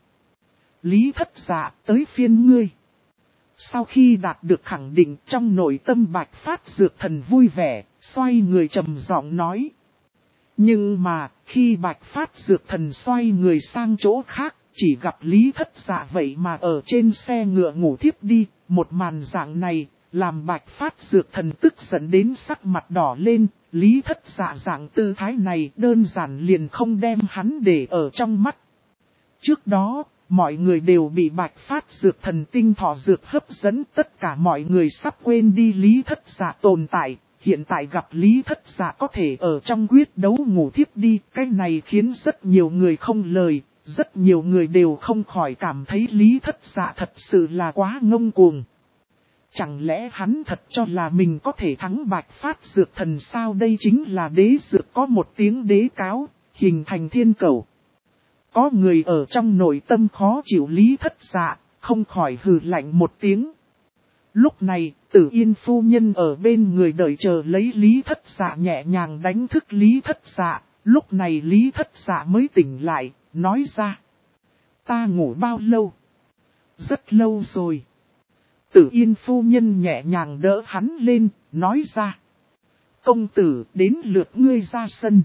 Lý Thất Dạ, tới phiên ngươi. Sau khi đạt được khẳng định trong nội tâm Bạch Phát Dược Thần vui vẻ, xoay người trầm giọng nói. Nhưng mà, khi Bạch Phát Dược Thần xoay người sang chỗ khác, chỉ gặp Lý Thất Dạ vậy mà ở trên xe ngựa ngủ thiếp đi. Một màn dạng này, làm Bạch Phát Dược Thần tức giận đến sắc mặt đỏ lên. Lý Thất Dạ dạng tư thái này đơn giản liền không đem hắn để ở trong mắt. Trước đó, mọi người đều bị Bạch Phát Dược Thần tinh thọ dược hấp dẫn, tất cả mọi người sắp quên đi Lý Thất Dạ tồn tại. Hiện tại gặp Lý Thất Dạ có thể ở trong quyết đấu ngủ thiếp đi, cái này khiến rất nhiều người không lời, rất nhiều người đều không khỏi cảm thấy Lý Thất Dạ thật sự là quá ngông cuồng. Chẳng lẽ hắn thật cho là mình có thể thắng Bạch Phát Dược Thần sao? Đây chính là đế dược có một tiếng đế cáo, hình thành thiên cầu. Có người ở trong nội tâm khó chịu Lý Thất Dạ, không khỏi hừ lạnh một tiếng. Lúc này, Tử Yên phu nhân ở bên người đợi chờ lấy Lý Thất Dạ nhẹ nhàng đánh thức Lý Thất Dạ. Lúc này Lý Thất Dạ mới tỉnh lại, nói ra. Ta ngủ bao lâu? Rất lâu rồi. Tử Yên phu nhân nhẹ nhàng đỡ hắn lên, nói ra. Công tử, đến lượt ngươi ra sân.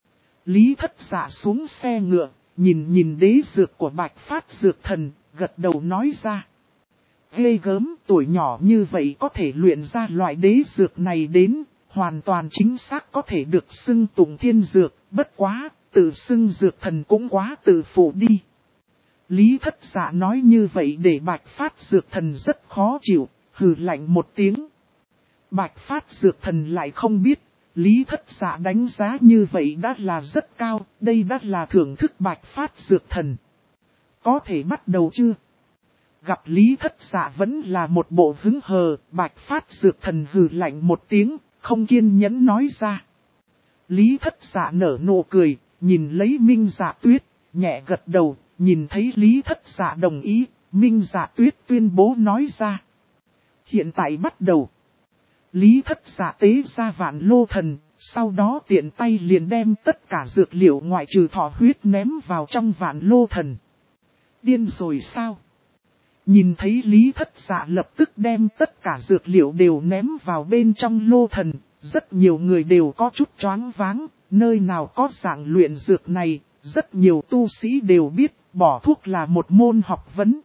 Lý Thất Dạ xuống xe ngựa, nhìn đế dược của Bạch Phát Dược Thần, gật đầu nói ra. Ghê gớm, tuổi nhỏ như vậy có thể luyện ra loại đế dược này đến, hoàn toàn chính xác có thể được xưng tụng thiên dược, bất quá, tự xưng dược thần cũng quá tự phụ đi. Lý Thất Dạ nói như vậy để Bạch Phát Dược Thần rất khó chịu, hừ lạnh một tiếng. Bạch Phát Dược Thần lại không biết, Lý Thất Dạ đánh giá như vậy đã là rất cao, đây đã là thưởng thức Bạch Phát Dược Thần. Có thể bắt đầu chưa? Gặp Lý Thất Dạ vẫn là một bộ hứng hờ, Bạch Phát Dược Thần hừ lạnh một tiếng, không kiên nhẫn nói ra. Lý Thất Dạ nở nụ cười, nhìn lấy Minh Dạ Tuyết, nhẹ gật đầu, nhìn thấy Lý Thất Dạ đồng ý, Minh Dạ Tuyết tuyên bố nói ra. Hiện tại bắt đầu. Lý Thất Dạ tế ra vạn lô thần, sau đó tiện tay liền đem tất cả dược liệu ngoại trừ thọ huyết ném vào trong vạn lô thần. Điên rồi sao? Nhìn thấy Lý Thất Dạ lập tức đem tất cả dược liệu đều ném vào bên trong lô thần, rất nhiều người đều có chút choáng váng, nơi nào có dạng luyện dược này, rất nhiều tu sĩ đều biết, bỏ thuốc là một môn học vấn.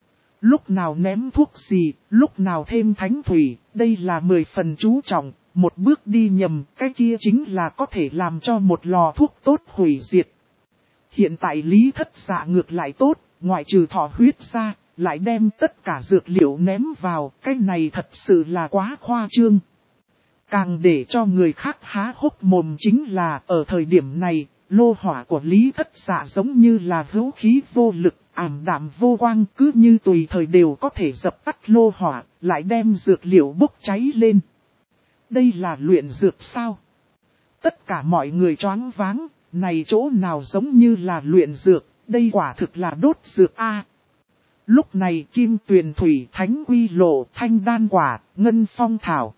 Lúc nào ném thuốc gì, lúc nào thêm thánh thủy, đây là 10 phần chú trọng, một bước đi nhầm, cái kia chính là có thể làm cho một lò thuốc tốt hủy diệt. Hiện tại Lý Thất Dạ ngược lại tốt, ngoại trừ thọ huyết ra, lại đem tất cả dược liệu ném vào, cái này thật sự là quá khoa trương. Càng để cho người khác há hốc mồm chính là ở thời điểm này, lô hỏa của Lý Thất Dạ giống như là hữu khí vô lực, ảm đạm vô quang, cứ như tùy thời đều có thể dập tắt lô hỏa, lại đem dược liệu bốc cháy lên. Đây là luyện dược sao? Tất cả mọi người choáng váng, này chỗ nào giống như là luyện dược, đây quả thực là đốt dược a. Lúc này kim tuyền thủy, thánh quy lộ, thanh đan quả, ngân phong thảo.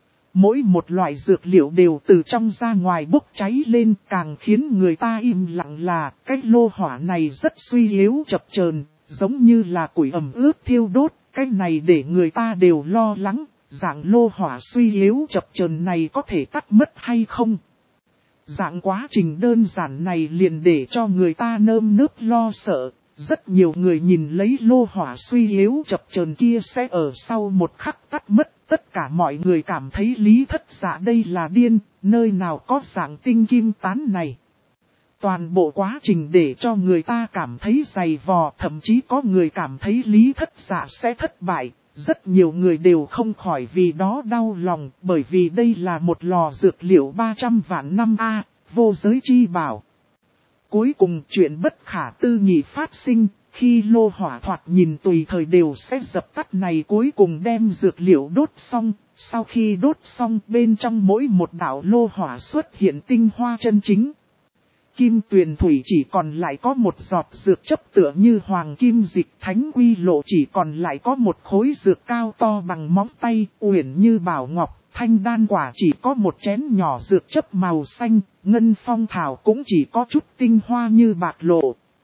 Mỗi một loại dược liệu đều từ trong ra ngoài bốc cháy lên, càng khiến người ta im lặng là cái lô hỏa này rất suy yếu chập chờn, giống như là củi ẩm ướt thiêu đốt, cái này để người ta đều lo lắng, dạng lô hỏa suy yếu chập chờn này có thể tắt mất hay không. Dạng quá trình đơn giản này liền để cho người ta nơm nớp lo sợ. Rất nhiều người nhìn lấy lô hỏa suy yếu chập chờn kia sẽ ở sau một khắc tắt mất. Tất cả mọi người cảm thấy Lý Thất Dạ đây là điên, nơi nào có dạng tinh kim tán này. Toàn bộ quá trình để cho người ta cảm thấy dày vò, thậm chí có người cảm thấy Lý Thất Dạ sẽ thất bại. Rất nhiều người đều không khỏi vì đó đau lòng, bởi vì đây là một lò dược liệu 300 vạn năm A, vô giới chi bảo. Cuối cùng chuyện bất khả tư nghị phát sinh, khi lô hỏa thoạt nhìn tùy thời đều sẽ dập tắt này cuối cùng đem dược liệu đốt xong, sau khi đốt xong bên trong mỗi một đạo lô hỏa xuất hiện tinh hoa chân chính. Kim tuyền thủy chỉ còn lại có một giọt dược chấp tựa như hoàng kim dịch, thánh quy lộ chỉ còn lại có một khối dược cao to bằng móng tay, uyển như bảo ngọc. Thanh đan quả chỉ có một chén nhỏ dược chấp màu xanh, ngân phong thảo cũng chỉ có chút tinh hoa như bạc lộ.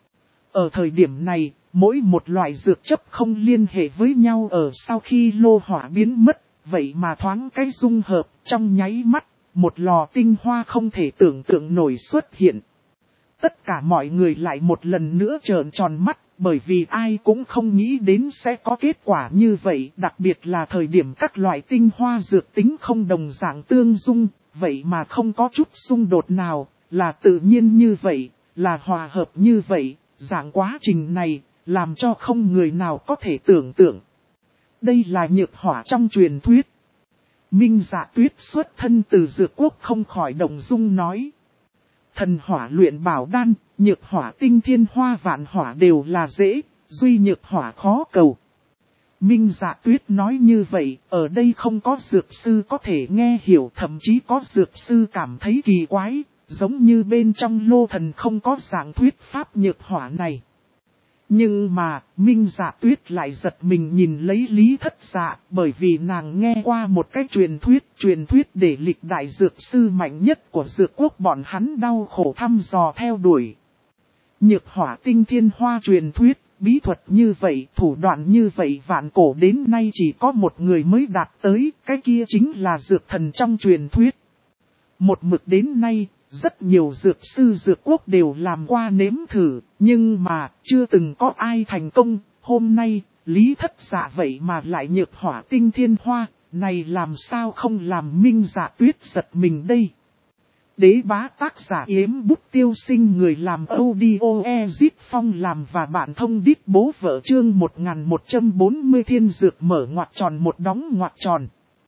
Ở thời điểm này, mỗi một loại dược chấp không liên hệ với nhau ở sau khi lô hỏa biến mất, vậy mà thoáng cái dung hợp trong nháy mắt, một lò tinh hoa không thể tưởng tượng nổi xuất hiện. Tất cả mọi người lại một lần nữa trợn tròn mắt, bởi vì ai cũng không nghĩ đến sẽ có kết quả như vậy, đặc biệt là thời điểm các loại tinh hoa dược tính không đồng dạng tương dung, vậy mà không có chút xung đột nào, là tự nhiên như vậy, là hòa hợp như vậy, dạng quá trình này, làm cho không người nào có thể tưởng tượng. Đây là nhược hỏa trong truyền thuyết. Minh Dạ Tuyết xuất thân từ dược quốc không khỏi động dung nói. Thần hỏa luyện bảo đan, nhược hỏa tinh thiên hoa vạn hỏa đều là dễ, duy nhược hỏa khó cầu. Minh Dạ Tuyết nói như vậy, ở đây không có dược sư có thể nghe hiểu, thậm chí có dược sư cảm thấy kỳ quái, giống như bên trong lô thần không có dạng thuyết pháp nhược hỏa này. Nhưng mà, Minh Dạ Tuyết lại giật mình nhìn lấy Lý Thất Dạ, bởi vì nàng nghe qua một cái truyền thuyết để lịch đại dược sư mạnh nhất của dược quốc bọn hắn đau khổ thăm dò theo đuổi. Nhược hỏa tinh thiên hoa truyền thuyết, bí thuật như vậy, thủ đoạn như vậy vạn cổ đến nay chỉ có một người mới đạt tới, cái kia chính là dược thần trong truyền thuyết. Một mực đến nay, rất nhiều dược sư dược quốc đều làm qua nếm thử, nhưng mà chưa từng có ai thành công. Hôm nay, Lý Thất Dạ vậy mà lại nhược hỏa tinh thiên hoa, này làm sao không làm Minh Dạ Tuyết giật mình đây. Đế bá tác giả Yếm Bút Tiêu Sinh, người làm audio Ezit Phong làm và bạn thông đít bố vợ chương 1140 thiên dược mở ngoặc tròn một đóng ngoặc tròn.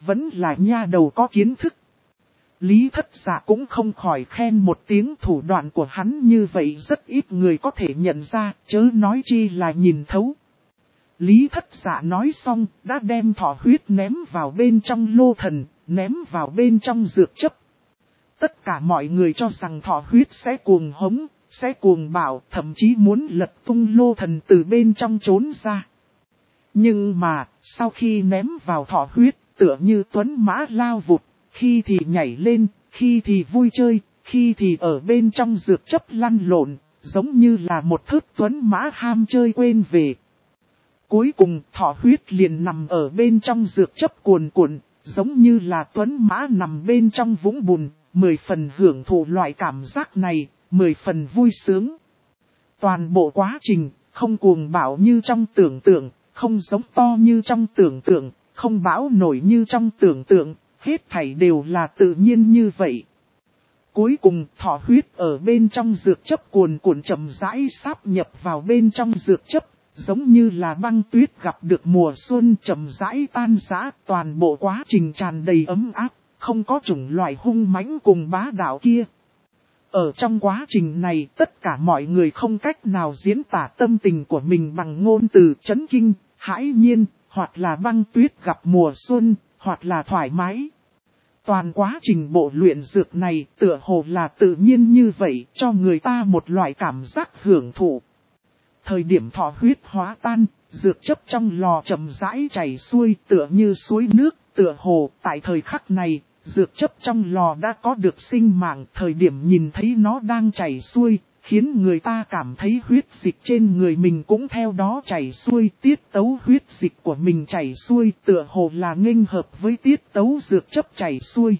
vẫn là nha đầu có kiến thức. Lý Thất Dạ cũng không khỏi khen một tiếng, thủ đoạn của hắn như vậy rất ít người có thể nhận ra, chớ nói chi là nhìn thấu. Lý Thất Dạ nói xong, đã đem thỏ huyết ném vào bên trong lô thần, ném vào bên trong dược chấp. Tất cả mọi người cho rằng thỏ huyết sẽ cuồng hống, sẽ cuồng bạo, thậm chí muốn lật tung lô thần từ bên trong trốn ra. Nhưng mà, sau khi ném vào thỏ huyết, tựa như tuấn mã lao vụt, khi thì nhảy lên, khi thì vui chơi, khi thì ở bên trong dược chấp lăn lộn, giống như là một thớt tuấn mã ham chơi quên về. Cuối cùng thỏ huyết liền nằm ở bên trong dược chấp cuồn cuộn, giống như là tuấn mã nằm bên trong vũng bùn, 10 phần hưởng thụ loại cảm giác này, 10 phần vui sướng. Toàn bộ quá trình, không cuồng bạo như trong tưởng tượng, không giống to như trong tưởng tượng, không bão nổi như trong tưởng tượng, hết thảy đều là tự nhiên như vậy. Cuối cùng thỏ huyết ở bên trong dược chấp cuồn cuộn chậm rãi sáp nhập vào bên trong dược chấp, giống như là băng tuyết gặp được mùa xuân chậm rãi tan rã, toàn bộ quá trình tràn đầy ấm áp, không có chủng loại hung mãnh cùng bá đạo kia. Ở trong quá trình này tất cả mọi người không cách nào diễn tả tâm tình của mình bằng ngôn từ chấn kinh, hãi nhiên, hoặc là băng tuyết gặp mùa xuân, hoặc là thoải mái. Toàn quá trình bộ luyện dược này tựa hồ là tự nhiên như vậy, cho người ta một loại cảm giác hưởng thụ. Thời điểm thỏ huyết hóa tan, dược chấp trong lò chậm rãi chảy xuôi tựa như suối nước, tựa hồ tại thời khắc này, dược chấp trong lò đã có được sinh mạng. Thời điểm nhìn thấy nó đang chảy xuôi, khiến người ta cảm thấy huyết dịch trên người mình cũng theo đó chảy xuôi. Tiết tấu huyết dịch của mình chảy xuôi tựa hồ là nghênh hợp với tiết tấu dược chấp chảy xuôi.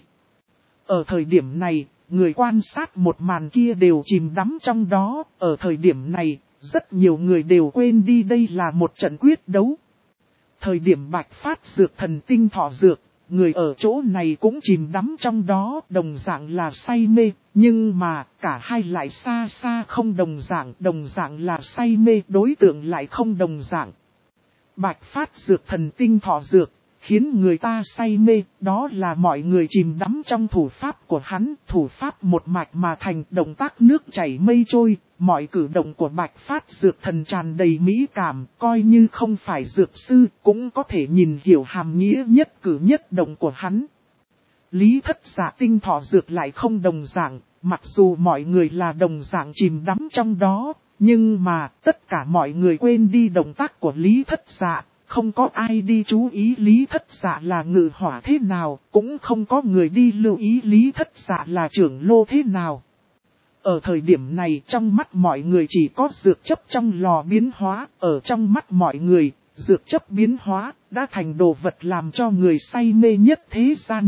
Ở thời điểm này, người quan sát một màn kia đều chìm đắm trong đó. Ở thời điểm này, rất nhiều người đều quên đi đây là một trận quyết đấu. Thời điểm bạch phát dược thần tinh thọ dược, người ở chỗ này cũng chìm đắm trong đó, đồng dạng là say mê, nhưng mà cả hai lại xa xa không đồng dạng là say mê, đối tượng lại không đồng dạng. Bạch phát dược thần tinh thọ dược, khiến người ta say mê, đó là mọi người chìm đắm trong thủ pháp của hắn, thủ pháp một mạch mà thành, động tác nước chảy mây trôi, mọi cử động của bạch phát dược thần tràn đầy mỹ cảm, coi như không phải dược sư, cũng có thể nhìn hiểu hàm nghĩa nhất cử nhất động của hắn. Lý Thất Dạ tinh thọ dược lại không đồng dạng, mặc dù mọi người là đồng dạng chìm đắm trong đó, nhưng mà tất cả mọi người quên đi động tác của Lý Thất Dạ. Không có ai đi chú ý Lý Thất Dạ là ngự hỏa thế nào, cũng không có người đi lưu ý Lý Thất Dạ là trưởng lô thế nào. Ở thời điểm này trong mắt mọi người chỉ có dược chấp trong lò biến hóa, ở trong mắt mọi người, dược chấp biến hóa đã thành đồ vật làm cho người say mê nhất thế gian.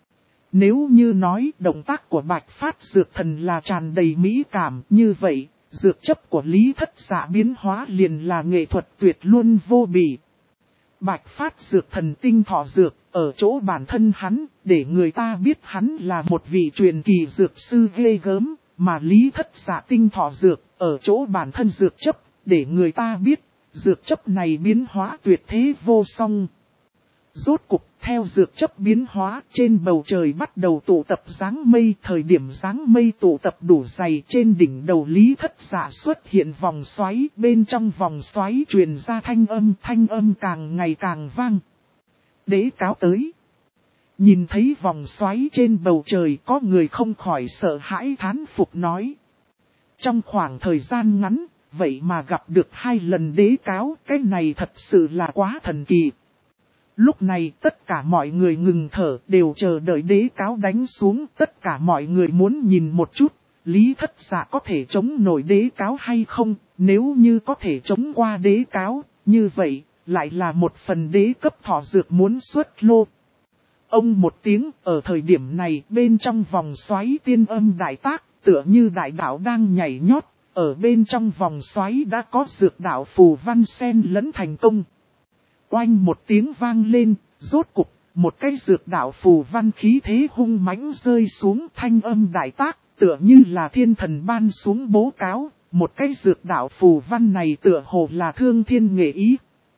Nếu như nói động tác của bạch phát dược thần là tràn đầy mỹ cảm như vậy, dược chấp của Lý Thất Dạ biến hóa liền là nghệ thuật tuyệt luân vô bỉ. Bạch phát dược thần tinh thọ dược, ở chỗ bản thân hắn, để người ta biết hắn là một vị truyền kỳ dược sư ghê gớm, mà Lý Thất Dạ tinh thọ dược, ở chỗ bản thân dược chấp, để người ta biết, dược chấp này biến hóa tuyệt thế vô song. Rốt cục, theo dược chấp biến hóa, trên bầu trời bắt đầu tụ tập dáng mây. Thời điểm dáng mây tụ tập đủ dày, trên đỉnh đầu Lý Thất Dạ xuất hiện vòng xoáy. Bên trong vòng xoáy truyền ra thanh âm càng ngày càng vang. Đế cáo tới. Nhìn thấy vòng xoáy trên bầu trời, có người không khỏi sợ hãi thán phục nói. Trong khoảng thời gian ngắn, vậy mà gặp được 2 lần đế cáo, cái này thật sự là quá thần kỳ. Lúc này tất cả mọi người ngừng thở, đều chờ đợi đế cáo đánh xuống. Tất cả mọi người muốn nhìn một chút, Lý Thất Dạ có thể chống nổi đế cáo hay không. Nếu như có thể chống qua đế cáo, như vậy, lại là một phần đế cấp thọ dược muốn xuất lô. Ông một tiếng, ở thời điểm này, bên trong vòng xoáy tiên âm đại tác, tựa như đại đạo đang nhảy nhót. Ở bên trong vòng xoáy đã có dược đạo phù văn xen lẫn thành công. Oanh một tiếng vang lên, rốt cục, một cái dược đạo phù văn khí thế hung mãnh rơi xuống, thanh âm đại tác, tựa như là thiên thần ban xuống bố cáo, một cái dược đạo phù văn này tựa hồ là thương thiên nghệ ý.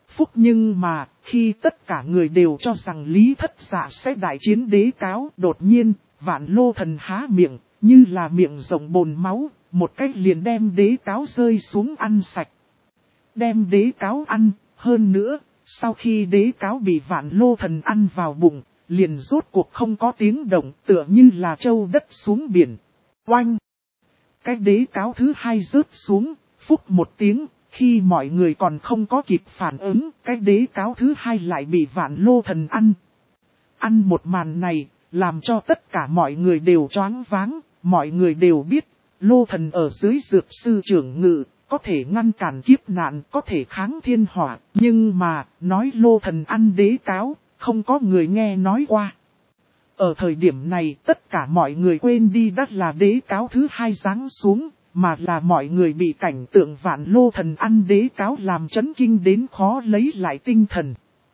phúc. Nhưng mà, khi tất cả người đều cho rằng Lý Thất Dạ sẽ đại chiến đế cáo, đột nhiên, Vạn Lô Thần há miệng, như là miệng rộng bồn máu, một cách liền đem đế cáo rơi xuống ăn sạch. Đem đế cáo ăn, hơn nữa, sau khi đế cáo bị Vạn Lô Thần ăn vào bụng, liền rốt cuộc không có tiếng động, tựa như là trâu đất xuống biển. Oanh! Cái đế cáo thứ hai rớt xuống, phúc một tiếng, khi mọi người còn không có kịp phản ứng, cái đế cáo thứ hai lại bị Vạn Lô Thần ăn. Ăn một màn này, làm cho tất cả mọi người đều choáng váng, mọi người đều biết, Lô Thần ở dưới dược sư trưởng ngự, có thể ngăn cản kiếp nạn, có thể kháng thiên hỏa, nhưng mà, nói Lô Thần ăn đế cáo, không có người nghe nói qua. Ở thời điểm này, tất cả mọi người quên đi đắt là đế cáo thứ hai giáng xuống, mà là mọi người bị cảnh tượng Vạn Lô Thần ăn đế cáo làm chấn kinh đến khó lấy lại tinh thần.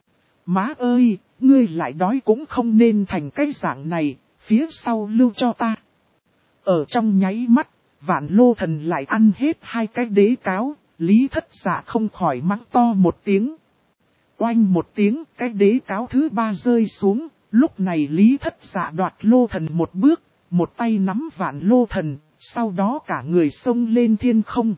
Má ơi, ngươi lại đói cũng không nên thành cái dạng này, phía sau lưu cho ta. Ở trong nháy mắt, Vạn Lô Thần lại ăn hết hai cái đế cáo, Lý Thất Dạ không khỏi mắng to một tiếng. Oanh một tiếng, cái đế cáo thứ ba rơi xuống, lúc này Lý Thất Dạ đoạt Lô Thần một bước, một tay nắm Vạn Lô Thần, sau đó cả người xông lên thiên không.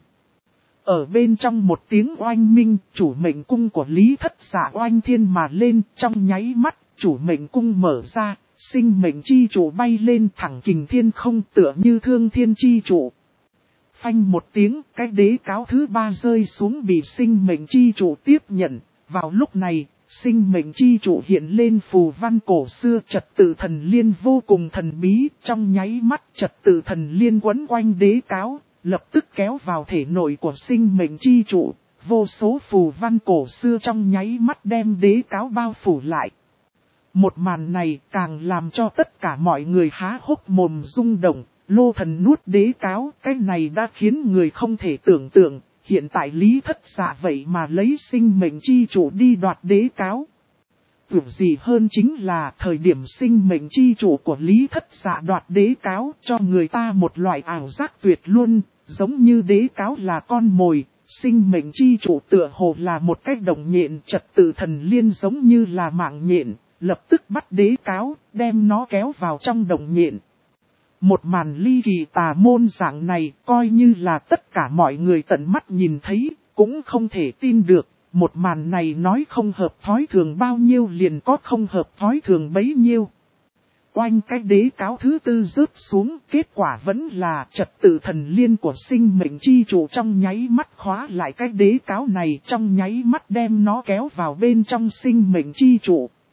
Ở bên trong một tiếng oanh minh, chủ mệnh cung của Lý Thất Dạ oanh thiên mà lên, trong nháy mắt, chủ mệnh cung mở ra, sinh mệnh chi trụ bay lên thẳng kình thiên không tựa như thương thiên chi trụ. Phanh một tiếng, cái đế cáo thứ ba rơi xuống bị sinh mệnh chi trụ tiếp nhận, vào lúc này, sinh mệnh chi trụ hiện lên phù văn cổ xưa trật tự thần liên vô cùng thần bí, trong nháy mắt trật tự thần liên quấn quanh đế cáo, lập tức kéo vào thể nội của sinh mệnh chi trụ, vô số phù văn cổ xưa trong nháy mắt đem đế cáo bao phủ lại. Một màn này càng làm cho tất cả mọi người há hốc mồm rung động, Lô Thần nuốt đế cáo, cái này đã khiến người không thể tưởng tượng. Hiện tại Lý Thất Dạ vậy mà lấy sinh mệnh chi trụ đi đoạt đế cáo. Tưởng gì hơn chính là thời điểm sinh mệnh chi trụ của Lý Thất Dạ đoạt đế cáo cho người ta một loại ảo giác tuyệt luôn, giống như đế cáo là con mồi, sinh mệnh chi trụ tựa hồ là một cách đồng nhện trật tự thần liên giống như là mạng nhện, lập tức bắt đế cáo, đem nó kéo vào trong đồng nhện. Một màn ly kỳ tà môn dạng này coi như là tất cả mọi người tận mắt nhìn thấy, cũng không thể tin được. Một màn này nói không hợp thói thường bao nhiêu liền có không hợp thói thường bấy nhiêu. Oanh cái đế cáo thứ tư rớt xuống, kết quả vẫn là trật tự thần liên của sinh mệnh chi trụ trong nháy mắt khóa lại cái đế cáo này, trong nháy mắt đem nó kéo vào bên trong sinh mệnh chi trụ.